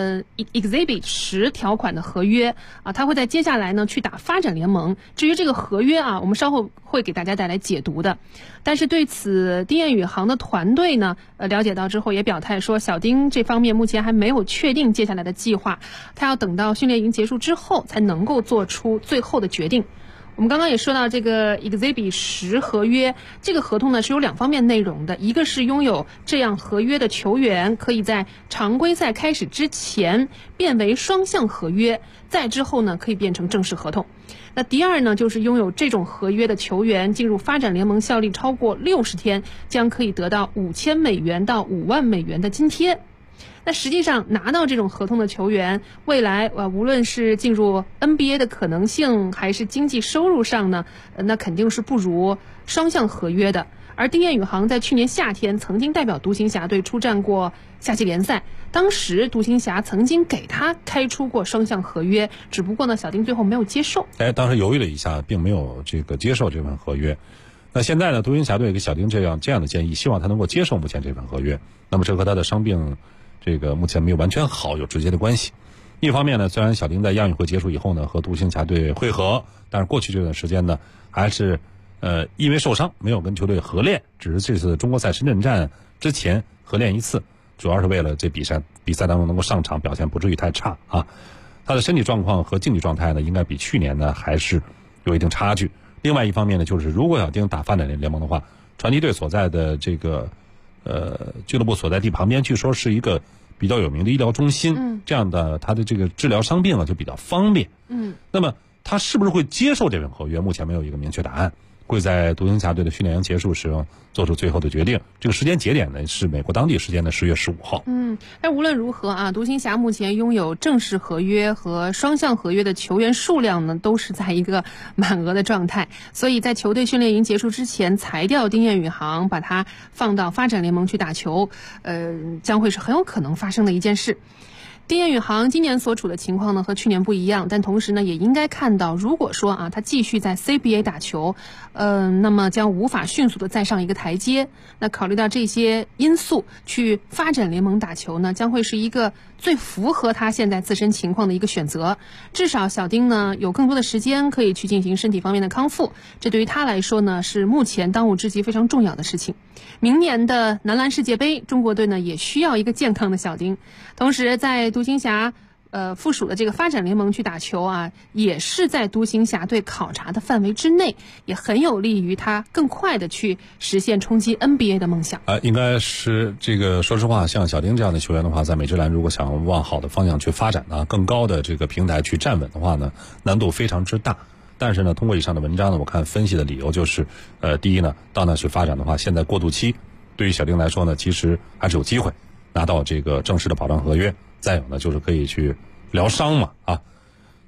Exhibit 10条款的合约啊，他会在接下来呢去打发展联盟。至于这个合约啊，我们稍后会给大家带来解读的。但是对此，丁彦雨航的团队呢，了解到之后也表态说，小丁这方面目前还没有确定接下来的计划，他要等到训练营结束之后才能够做出最后的决定。我们刚刚也说到这个 Exhibit 10合约，这个合同呢是有2方面内容的，一个是拥有这样合约的球员可以在常规赛开始之前变为双向合约，再之后呢可以变成正式合同。那第二呢，就是拥有这种合约的球员进入发展联盟效力超过60天，将可以得到$5000到$5万的津贴。那实际上拿到这种合同的球员，未来无论是进入 NBA 的可能性，还是经济收入上呢，那肯定是不如双向合约的。而丁彦雨航在去年夏天曾经代表独行侠队出战过夏季联赛，当时独行侠曾经给他开出过双向合约，只不过呢，小丁最后没有接受。 当时犹豫了一下，并没有这个接受这份合约。那现在呢，独行侠队给小丁这样的建议，希望他能够接受目前这份合约。那么这和他的伤病这个目前没有完全好有直接的关系。一方面呢，虽然小丁在亚运会结束以后呢和独行侠队会合，但是过去这段时间呢还是因为受伤没有跟球队合练，只是这次中国赛深圳站之前合练一次，主要是为了这比赛当中能够上场，表现不至于太差啊。他的身体状况和竞技状态呢应该比去年呢还是有一定差距。另外一方面呢，就是如果小丁打发展联盟的话，传奇队所在的这个俱乐部所在地旁边据说是一个比较有名的医疗中心，这样的他的这个治疗伤病啊就比较方便。那么他是不是会接受这份合约？目前没有一个明确答案，会在独行侠队的训练营结束时做出最后的决定。这个时间节点呢是美国当地时间的10月15号。 但无论如何啊，独行侠目前拥有正式合约和双向合约的球员数量呢，都是在一个满额的状态，所以在球队训练营结束之前裁掉丁彦雨航，把他放到发展联盟去打球，将会是很有可能发生的一件事。丁彦雨航今年所处的情况呢和去年不一样，但同时呢也应该看到，如果说啊他继续在 CBA 打球，那么将无法迅速的再上一个台阶。那考虑到这些因素，去发展联盟打球呢，将会是一个最符合他现在自身情况的一个选择。至少小丁呢有更多的时间可以去进行身体方面的康复，这对于他来说呢是目前当务之急非常重要的事情。明年的男篮世界杯，中国队呢也需要一个健康的小丁。同时在独行侠附属的这个发展联盟去打球啊，也是在独行侠队考察的范围之内，也很有利于他更快的去实现冲击 NBA 的梦想。 应该是这个，说实话，像小丁这样的球员的话，在美职篮如果想往好的方向去发展呢，更高的这个平台去站稳的话呢，难度非常之大。但是呢，通过以上的文章呢，我看分析的理由就是，第一呢，到那去发展的话，现在过渡期对于小丁来说呢，其实还是有机会拿到这个正式的保障合约。再有呢，就是可以去疗伤嘛啊。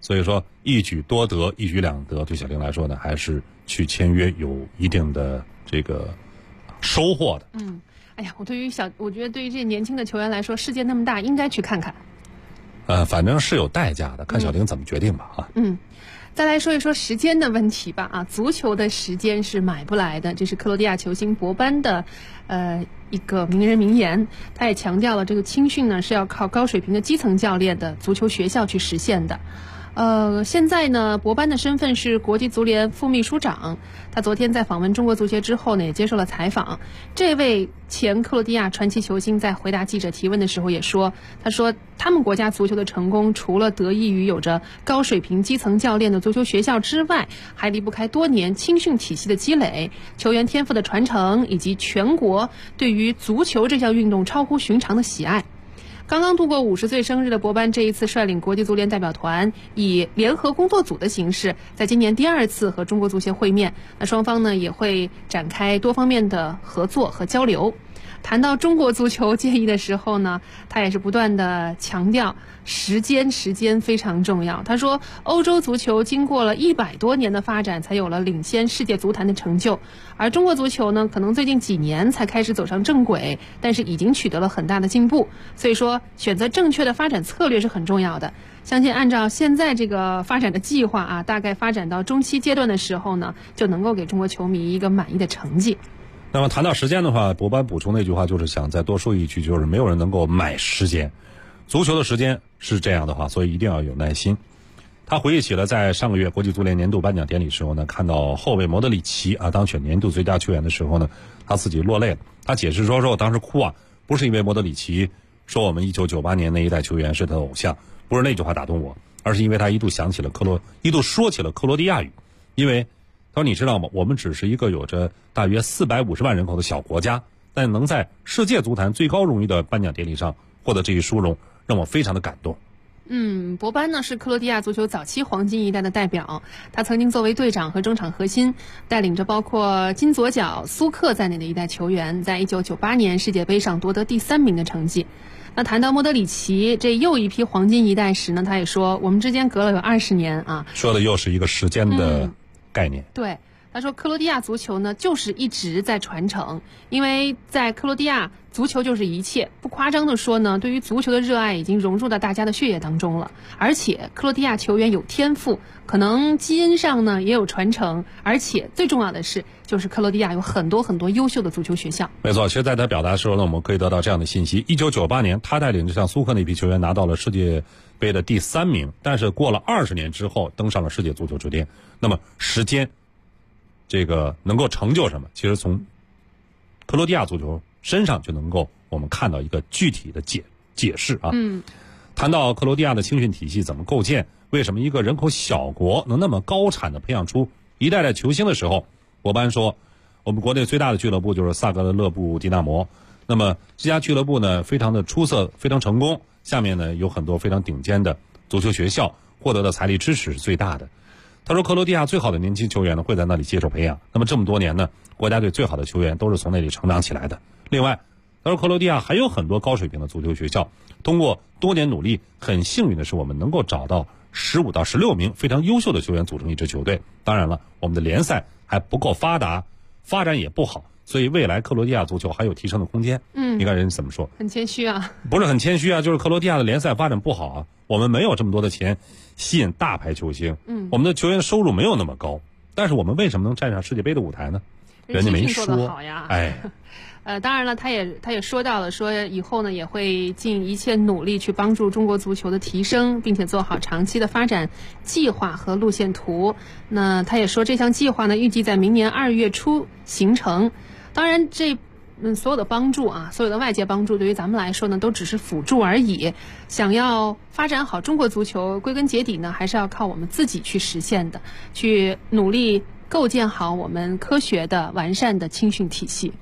所以说一举多得，一举两得，对小林来说呢，还是去签约有一定的这个收获的。 哎呀，我觉得对于这年轻的球员来说，世界那么大，应该去看看。 反正是有代价的，看小林怎么决定吧啊。 再来说一说时间的问题吧啊，足球的时间是买不来的，这是克罗地亚球星博班的一个名人名言。他也强调了这个青训呢是要靠高水平的基层教练的足球学校去实现的。现在呢，博班的身份是国际足联副秘书长。他昨天在访问中国足协之后呢，也接受了采访。这位前克罗地亚传奇球星在回答记者提问的时候也说，他说他们国家足球的成功，除了得益于有着高水平基层教练的足球学校之外，还离不开多年青训体系的积累、球员天赋的传承，以及全国对于足球这项运动超乎寻常的喜爱。刚刚度过50岁生日的博班这一次率领国际足联代表团以联合工作组的形式，在今年第2次和中国足协会面。那双方呢也会展开多方面的合作和交流。谈到中国足球建议的时候呢，他也是不断的强调时间非常重要。他说欧洲足球经过了100多年的发展，才有了领先世界足坛的成就，而中国足球呢，可能最近几年才开始走上正轨，但是已经取得了很大的进步。所以说选择正确的发展策略是很重要的。相信按照现在这个发展的计划啊，大概发展到中期阶段的时候呢，就能够给中国球迷一个满意的成绩。 那么谈到时间的话，博班补充那句话就是想再多说一句，就是没有人能够买时间，足球的时间是这样的话，所以一定要有耐心。他回忆起了在上个月国际足联年度颁奖典礼时候呢，看到后卫莫德里奇当选年度最佳球员的时候呢，他自己落泪了。他解释说我当时哭不是因为莫德里奇说我们1998年那一代球员是他的偶像，不是那句话打动我，而是因为他一度说起了克罗地亚语。因为他说你知道吗，我们只是一个有着大约450万人口的小国家，但能在世界足坛最高荣誉的颁奖典礼上获得这一殊荣，让我非常的感动。 博班呢是克罗地亚足球早期黄金一代的代表，他曾经作为队长和中场核心，带领着包括金左脚、苏克在内的一代球员，在1998年世界杯上夺得第3名的成绩。那谈到莫德里奇这又一批黄金一代时呢，他也说我们之间隔了有20年啊， 说的又是一个时间的概念。 对，他说克罗地亚足球呢就是一直在传承，因为在克罗地亚足球就是一切，不夸张的说呢，对于足球的热爱已经融入到大家的血液当中了。而且克罗地亚球员有天赋，可能基因上呢也有传承，而且最重要的是就是克罗地亚有很多优秀的足球学校。 没错，其实在他表达的时候呢，我们可以得到这样的信息。1998年他带领着像苏克那批球员拿到了世界杯的第3名，但是过了20年之后登上了世界足球之巅。那么时间这个能够成就什么，其实从克罗地亚足球身上就能够我们看到一个具体的解释啊。谈到克罗地亚的青训体系怎么构建，为什么一个人口小国能那么高产的培养出一代代球星的时候，博班说我们国内最大的俱乐部就是萨格勒布迪纳摩。那么这家俱乐部呢非常的出色，非常成功，下面呢有很多非常顶尖的足球学校，获得的财力支持是最大的。他说克罗地亚最好的年轻球员呢会在那里接受培养，那么这么多年呢，国家队最好的球员都是从那里成长起来的。另外他说克罗地亚还有很多高水平的足球学校，通过多年努力，很幸运的是我们能够找到15到16名非常优秀的球员组成一支球队。当然了，我们的联赛还不够发达，发展也不好，所以未来克罗地亚足球还有提升的空间。你看人家怎么说？ 很谦虚啊。 不是很谦虚啊，就是克罗地亚的联赛发展不好我们没有这么多的钱吸引大牌球星，我们的球员收入没有那么高，但是我们为什么能站上世界杯的舞台呢？人家没说。 做得好呀。当然了，他也说到了，说以后呢也会尽一切努力去帮助中国足球的提升，并且做好长期的发展计划和路线图。那他也说这项计划呢预计在明年2月初形成。当然所有的帮助所有的外界帮助对于咱们来说呢都只是辅助而已。想要发展好中国足球，归根结底呢还是要靠我们自己去实现的，去努力构建好我们科学的完善的青训体系。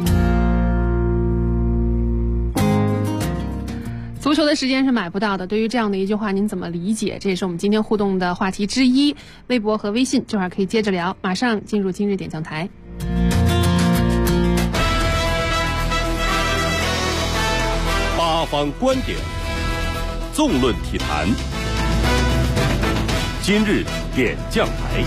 足球的时间是买不到的，对于这样的一句话您怎么理解？这也是我们今天互动的话题之一，微博和微信这会儿可以接着聊。马上进入今日点将台。 八方观点，纵论体坛。 今日点将台。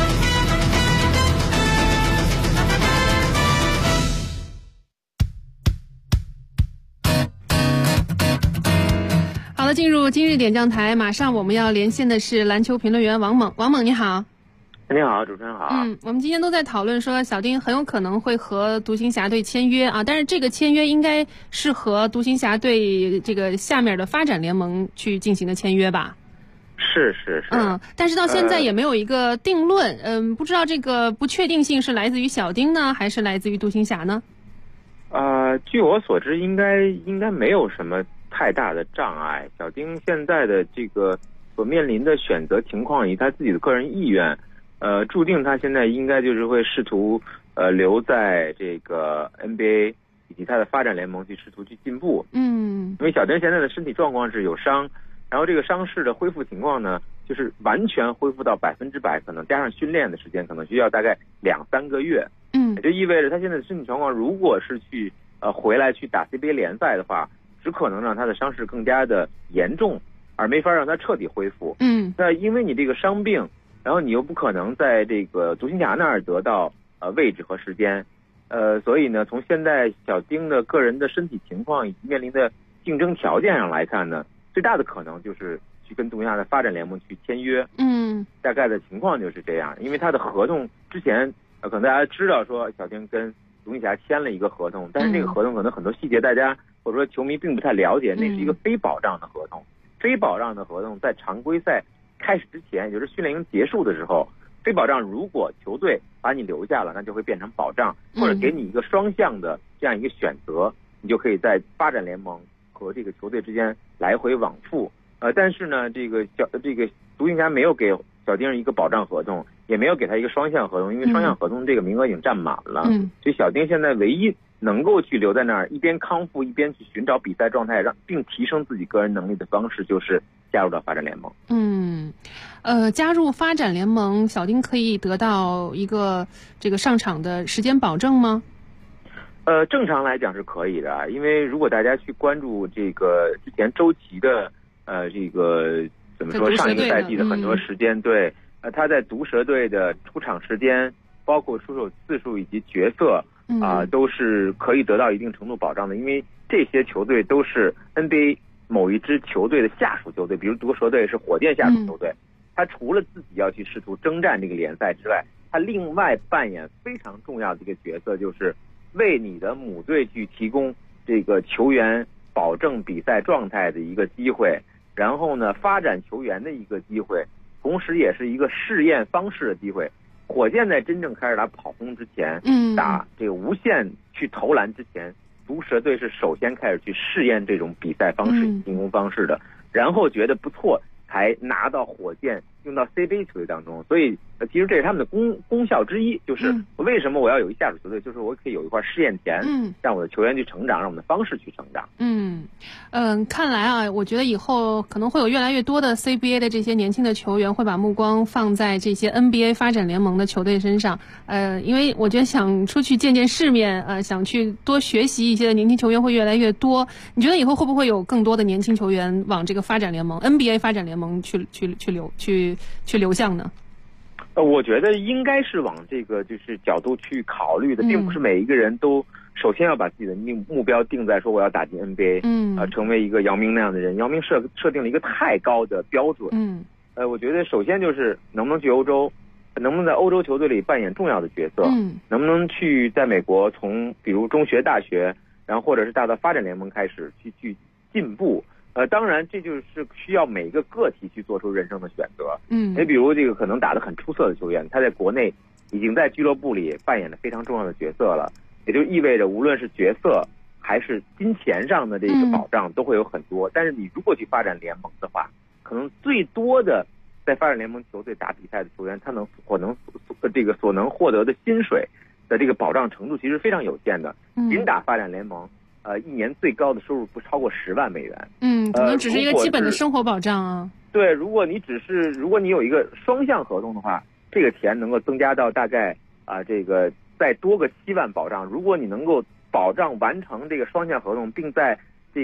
好了，进入今日点将台，马上我们要连线的是篮球评论员王猛。王猛，你好。 你好，主持人好。 我们今天都在讨论说，小丁很有可能会和独行侠队签约啊，但是这个签约应该是和独行侠队这个下面的发展联盟去进行的签约吧？ 是。 但是到现在也没有一个定论，不知道这个不确定性是来自于小丁呢，还是来自于独行侠呢？ 据我所知，应该没有什么太大的障碍。小丁现在的这个所面临的选择情况，以他自己的个人意愿，注定他现在应该就是会试图留在这个 NBA 以及他的发展联盟去试图去进步。因为小丁现在的身体状况是有伤，然后这个伤势的恢复情况呢，就是完全恢复到100%，可能加上训练的时间，可能需要大概2-3个月。也就意味着他现在的身体状况，如果是去回来去打 CBA 联赛的话，只可能让他的伤势更加的严重，而没法让他彻底恢复。那因为你这个伤病，然后你又不可能在这个独行侠那儿得到位置和时间，所以呢，从现在小丁的个人的身体情况以及面临的竞争条件上来看呢，最大的可能就是去跟独行侠的发展联盟去签约。大概的情况就是这样，因为他的合同之前可能大家知道说小丁跟独行侠签了一个合同，但是这个合同可能很多细节大家或者说球迷并不太了解，那是一个非保障的合同。非保障的合同在常规赛开始之前，也就是训练营结束的时候，非保障如果球队把你留下了，那就会变成保障，或者给你一个双向的这样一个选择，你就可以在发展联盟和这个球队之间来回往复。但是呢，这个独行侠没有给小丁一个保障合同，也没有给他一个双向合同，因为双向合同这个名额已经占满了。所以小丁现在唯一能够去留在那儿，一边康复一边去寻找比赛状态，并提升自己个人能力的方式，就是加入到发展联盟。 加入发展联盟，小丁可以得到一个这个上场的时间保证吗？ 正常来讲是可以的，因为如果大家去关注这个之前周琦的这个怎么说上一个赛季的很多时间，对，他在毒蛇队的出场时间，包括出手次数以及角色都是可以得到一定程度保障的，因为这些球队都是 NBA 某一支球队的下属球队，比如毒蛇队是火箭下属球队，他除了自己要去试图征战这个联赛之外，他另外扮演非常重要的一个角色，就是为你的母队去提供这个球员保证比赛状态的一个机会，然后呢发展球员的一个机会，同时也是一个试验方式的机会。火箭在真正开始打跑轰之前，打这个无限去投篮之前，毒蛇队是首先开始去试验这种比赛方式、进攻方式的，然后觉得不错，才拿到火箭用到 CBA 球队当中。所以其实这是他们的功效之一，就是为什么我要有一下属球队，就是我可以有一块试验田，让我的球员去成长，让我们的方式去成长。 看来啊，我觉得以后可能会有越来越多的 CBA 的这些年轻的球员会把目光放在这些 NBA 发展联盟的球队身上。因为我觉得想出去见见世面，想去多学习一些的年轻球员会越来越多。你觉得以后会不会有更多的年轻球员往这个发展联盟 NBA 发展联盟去流向呢？ 我觉得应该是往这个就是角度去考虑的，并不是每一个人都首先要把自己的目标定在说我要打进 NBA，成为一个姚明那样的人。姚明设定了一个太高的标准。我觉得首先就是能不能去欧洲，能不能在欧洲球队里扮演重要的角色，能不能去在美国从比如中学、大学，然后或者是大到发展联盟开始去进步。当然这就是需要每一个个体去做出人生的选择。也比如这个可能打得很出色的球员，他在国内已经在俱乐部里扮演了非常重要的角色了，也就意味着无论是角色还是金钱上的这个保障都会有很多。但是你如果去发展联盟的话，可能最多的在发展联盟球队打比赛的球员，他所能获得的薪水的这个保障程度其实非常有限的。仅打发展联盟一年最高的收入不超过10万美元。 可能只是一个基本的生活保障啊。 对，如果你有一个双向合同的话，这个钱能够增加到大概这个再多个7万保障。如果你能够保障完成这个双向合同，并在这个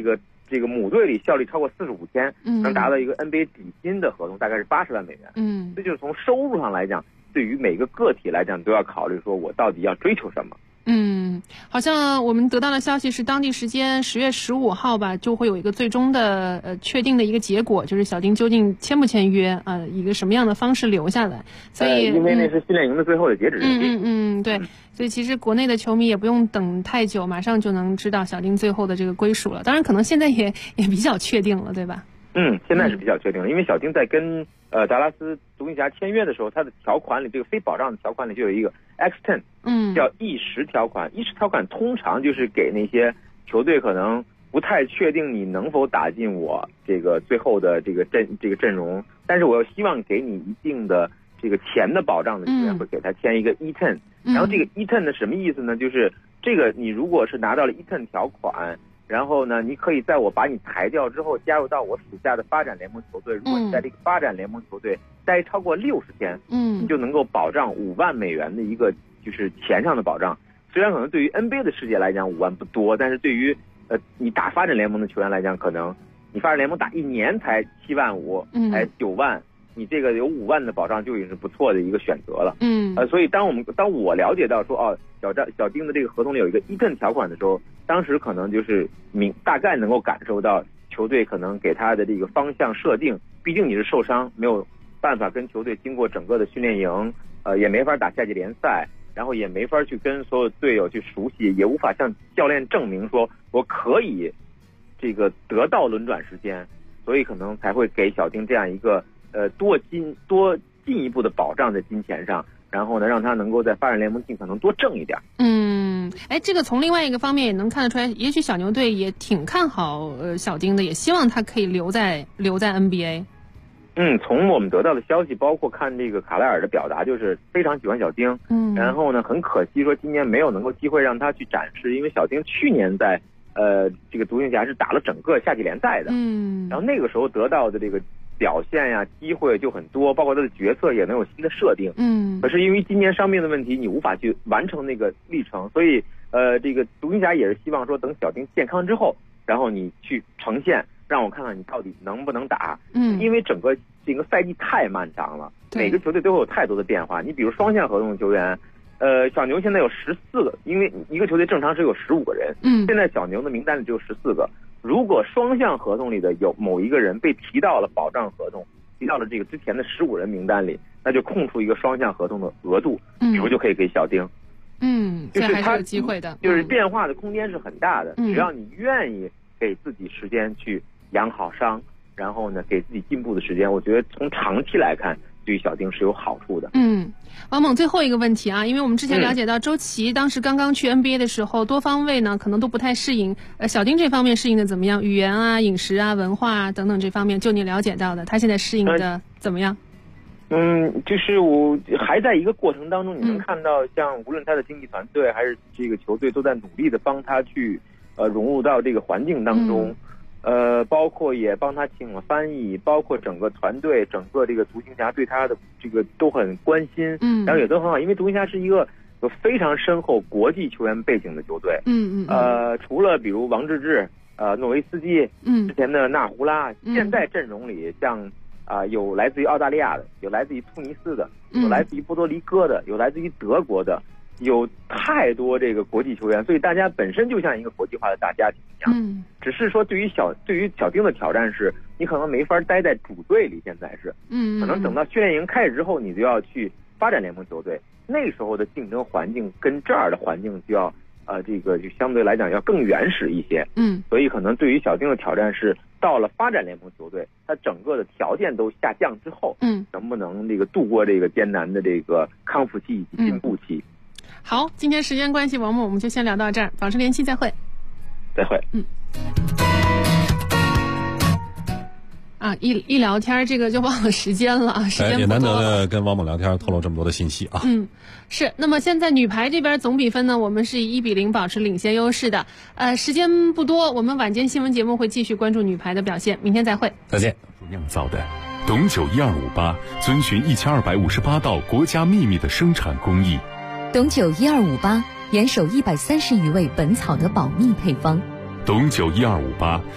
这个母队里效力超过45天，能达到一个 NBA 底薪的合同，大概是80万美元。这就是从收入上来讲，对于每个个体来讲都要考虑说我到底要追求什么。 好像我们得到的消息是当地时间10月15号吧，就会有一个最终的确定的一个结果，就是小丁究竟签不签约，一个什么样的方式留下来。所以因为那是训练营的最后的截止日期。 对，所以其实国内的球迷也不用等太久，马上就能知道小丁最后的这个归属了。当然可能现在也比较确定了，对吧？ 现在是比较确定了，因为小丁在跟达拉斯独行侠签约的时候，他的条款里，这个非保障的条款里就有一个 X10，叫意识条款。意识条款通常就是给那些球队可能不太确定你能否打进我这个最后的这个阵容，但是我又希望给你一定的这个钱的保障的球员，会给他签一个 E10。然后这个 E10 的什么意思呢？就是这个你如果是拿到了 E10 条款，然后呢，你可以在我把你裁掉之后，加入到我属下的发展联盟球队。如果你在这个发展联盟球队待超过60天，你就能够保障5万美元的一个就是钱上的保障。虽然可能对于 NBA 的世界来讲5万不多，但是对于你打发展联盟的球员来讲，可能你发展联盟打1年才7万5，才9万。你这个有5万的保障就已经是不错的一个选择了。所以当我了解到说小丁的这个合同里有一个E10条款的时候，当时可能就是大概能够感受到球队可能给他的这个方向设定，毕竟你是受伤，没有办法跟球队经过整个的训练营，也没法打夏季联赛，然后也没法去跟所有队友去熟悉，也无法向教练证明说我可以这个得到轮转时间，所以可能才会给小丁这样一个多进一步的保障在金钱上，然后呢，让他能够在发展联盟尽可能多挣一点。 这个从另外一个方面也能看得出来，也许小牛队也挺看好小丁的，也希望他可以留在 NBA。 从我们得到的消息，包括看这个卡莱尔的表达，就是非常喜欢小丁。然后呢，很可惜说今年没有能够机会让他去展示，因为小丁去年在这个独行侠是打了整个夏季联赛的。然后那个时候得到的这个表现呀，机会就很多，包括他的角色也能有新的设定。可是因为今年伤病的问题，你无法去完成那个历程，所以这个独行侠也是希望说等小丁健康之后，然后你去呈现，让我看看你到底能不能打。因为整个这个赛季太漫长了，每个球队都会有太多的变化。你比如双向合同的球员，小牛现在有14个，因为一个球队正常是有15个人，现在小牛的名单里只有14个。如果双向合同里的有某一个人被提到了保障合同，提到了这个之前的15人名单里，那就空出一个双向合同的额度，比如就可以给小丁。就是还是有机会的， 就是变化的空间是很大的。只要你愿意给自己时间去养好伤，然后呢给自己进步的时间，我觉得从长期来看，对于小丁是有好处的。 王猛，最后一个问题啊，因为我们之前了解到周琦当时刚刚去 NBA 的时候，多方位呢可能都不太适应。小丁这方面适应的怎么样？语言啊、饮食啊、文化啊等等这方面，就你了解到的，他现在适应的怎么样？ 就是我还在一个过程当中，你能看到像无论他的经纪团队还是这个球队都在努力的帮他去融入到这个环境当中。包括也帮他请了翻译，包括整个团队，整个这个独行侠对他的这个都很关心，然后也都很好，因为独行侠是一个有非常深厚国际球员背景的球队，除了比如王治郅、诺维斯基，之前的纳胡拉，现在阵容里像有来自于澳大利亚的，有来自于突尼斯的，有来自于波多黎各的，有来自于德国的。有太多这个国际球员，所以大家本身就像一个国际化的大家庭一样。只是说对于小丁的挑战是，你可能没法待在主队里，现在是，可能等到训练营开始之后，你就要去发展联盟球队，那时候的竞争环境跟这儿的环境就要这个就相对来讲要更原始一些。所以可能对于小丁的挑战是，到了发展联盟球队，他整个的条件都下降之后，能不能这个度过这个艰难的这个康复期以及进步期。 好，今天时间关系，王猛我们就先聊到这儿，保持联系，再会。 再会。 一聊天这个就忘了时间了，时间不多了。 也难得的跟王猛聊天，透露这么多的信息啊。 是。那么现在女排这边总比分呢，我们是以1比0保持领先优势的。时间不多，我们晚间新闻节目会继续关注女排的表现。明天再会。 再见。 酿造的董酒1258遵循1258道国家秘密的生产工艺。 董酒1258严守130余味本草的保密配方。 董酒1258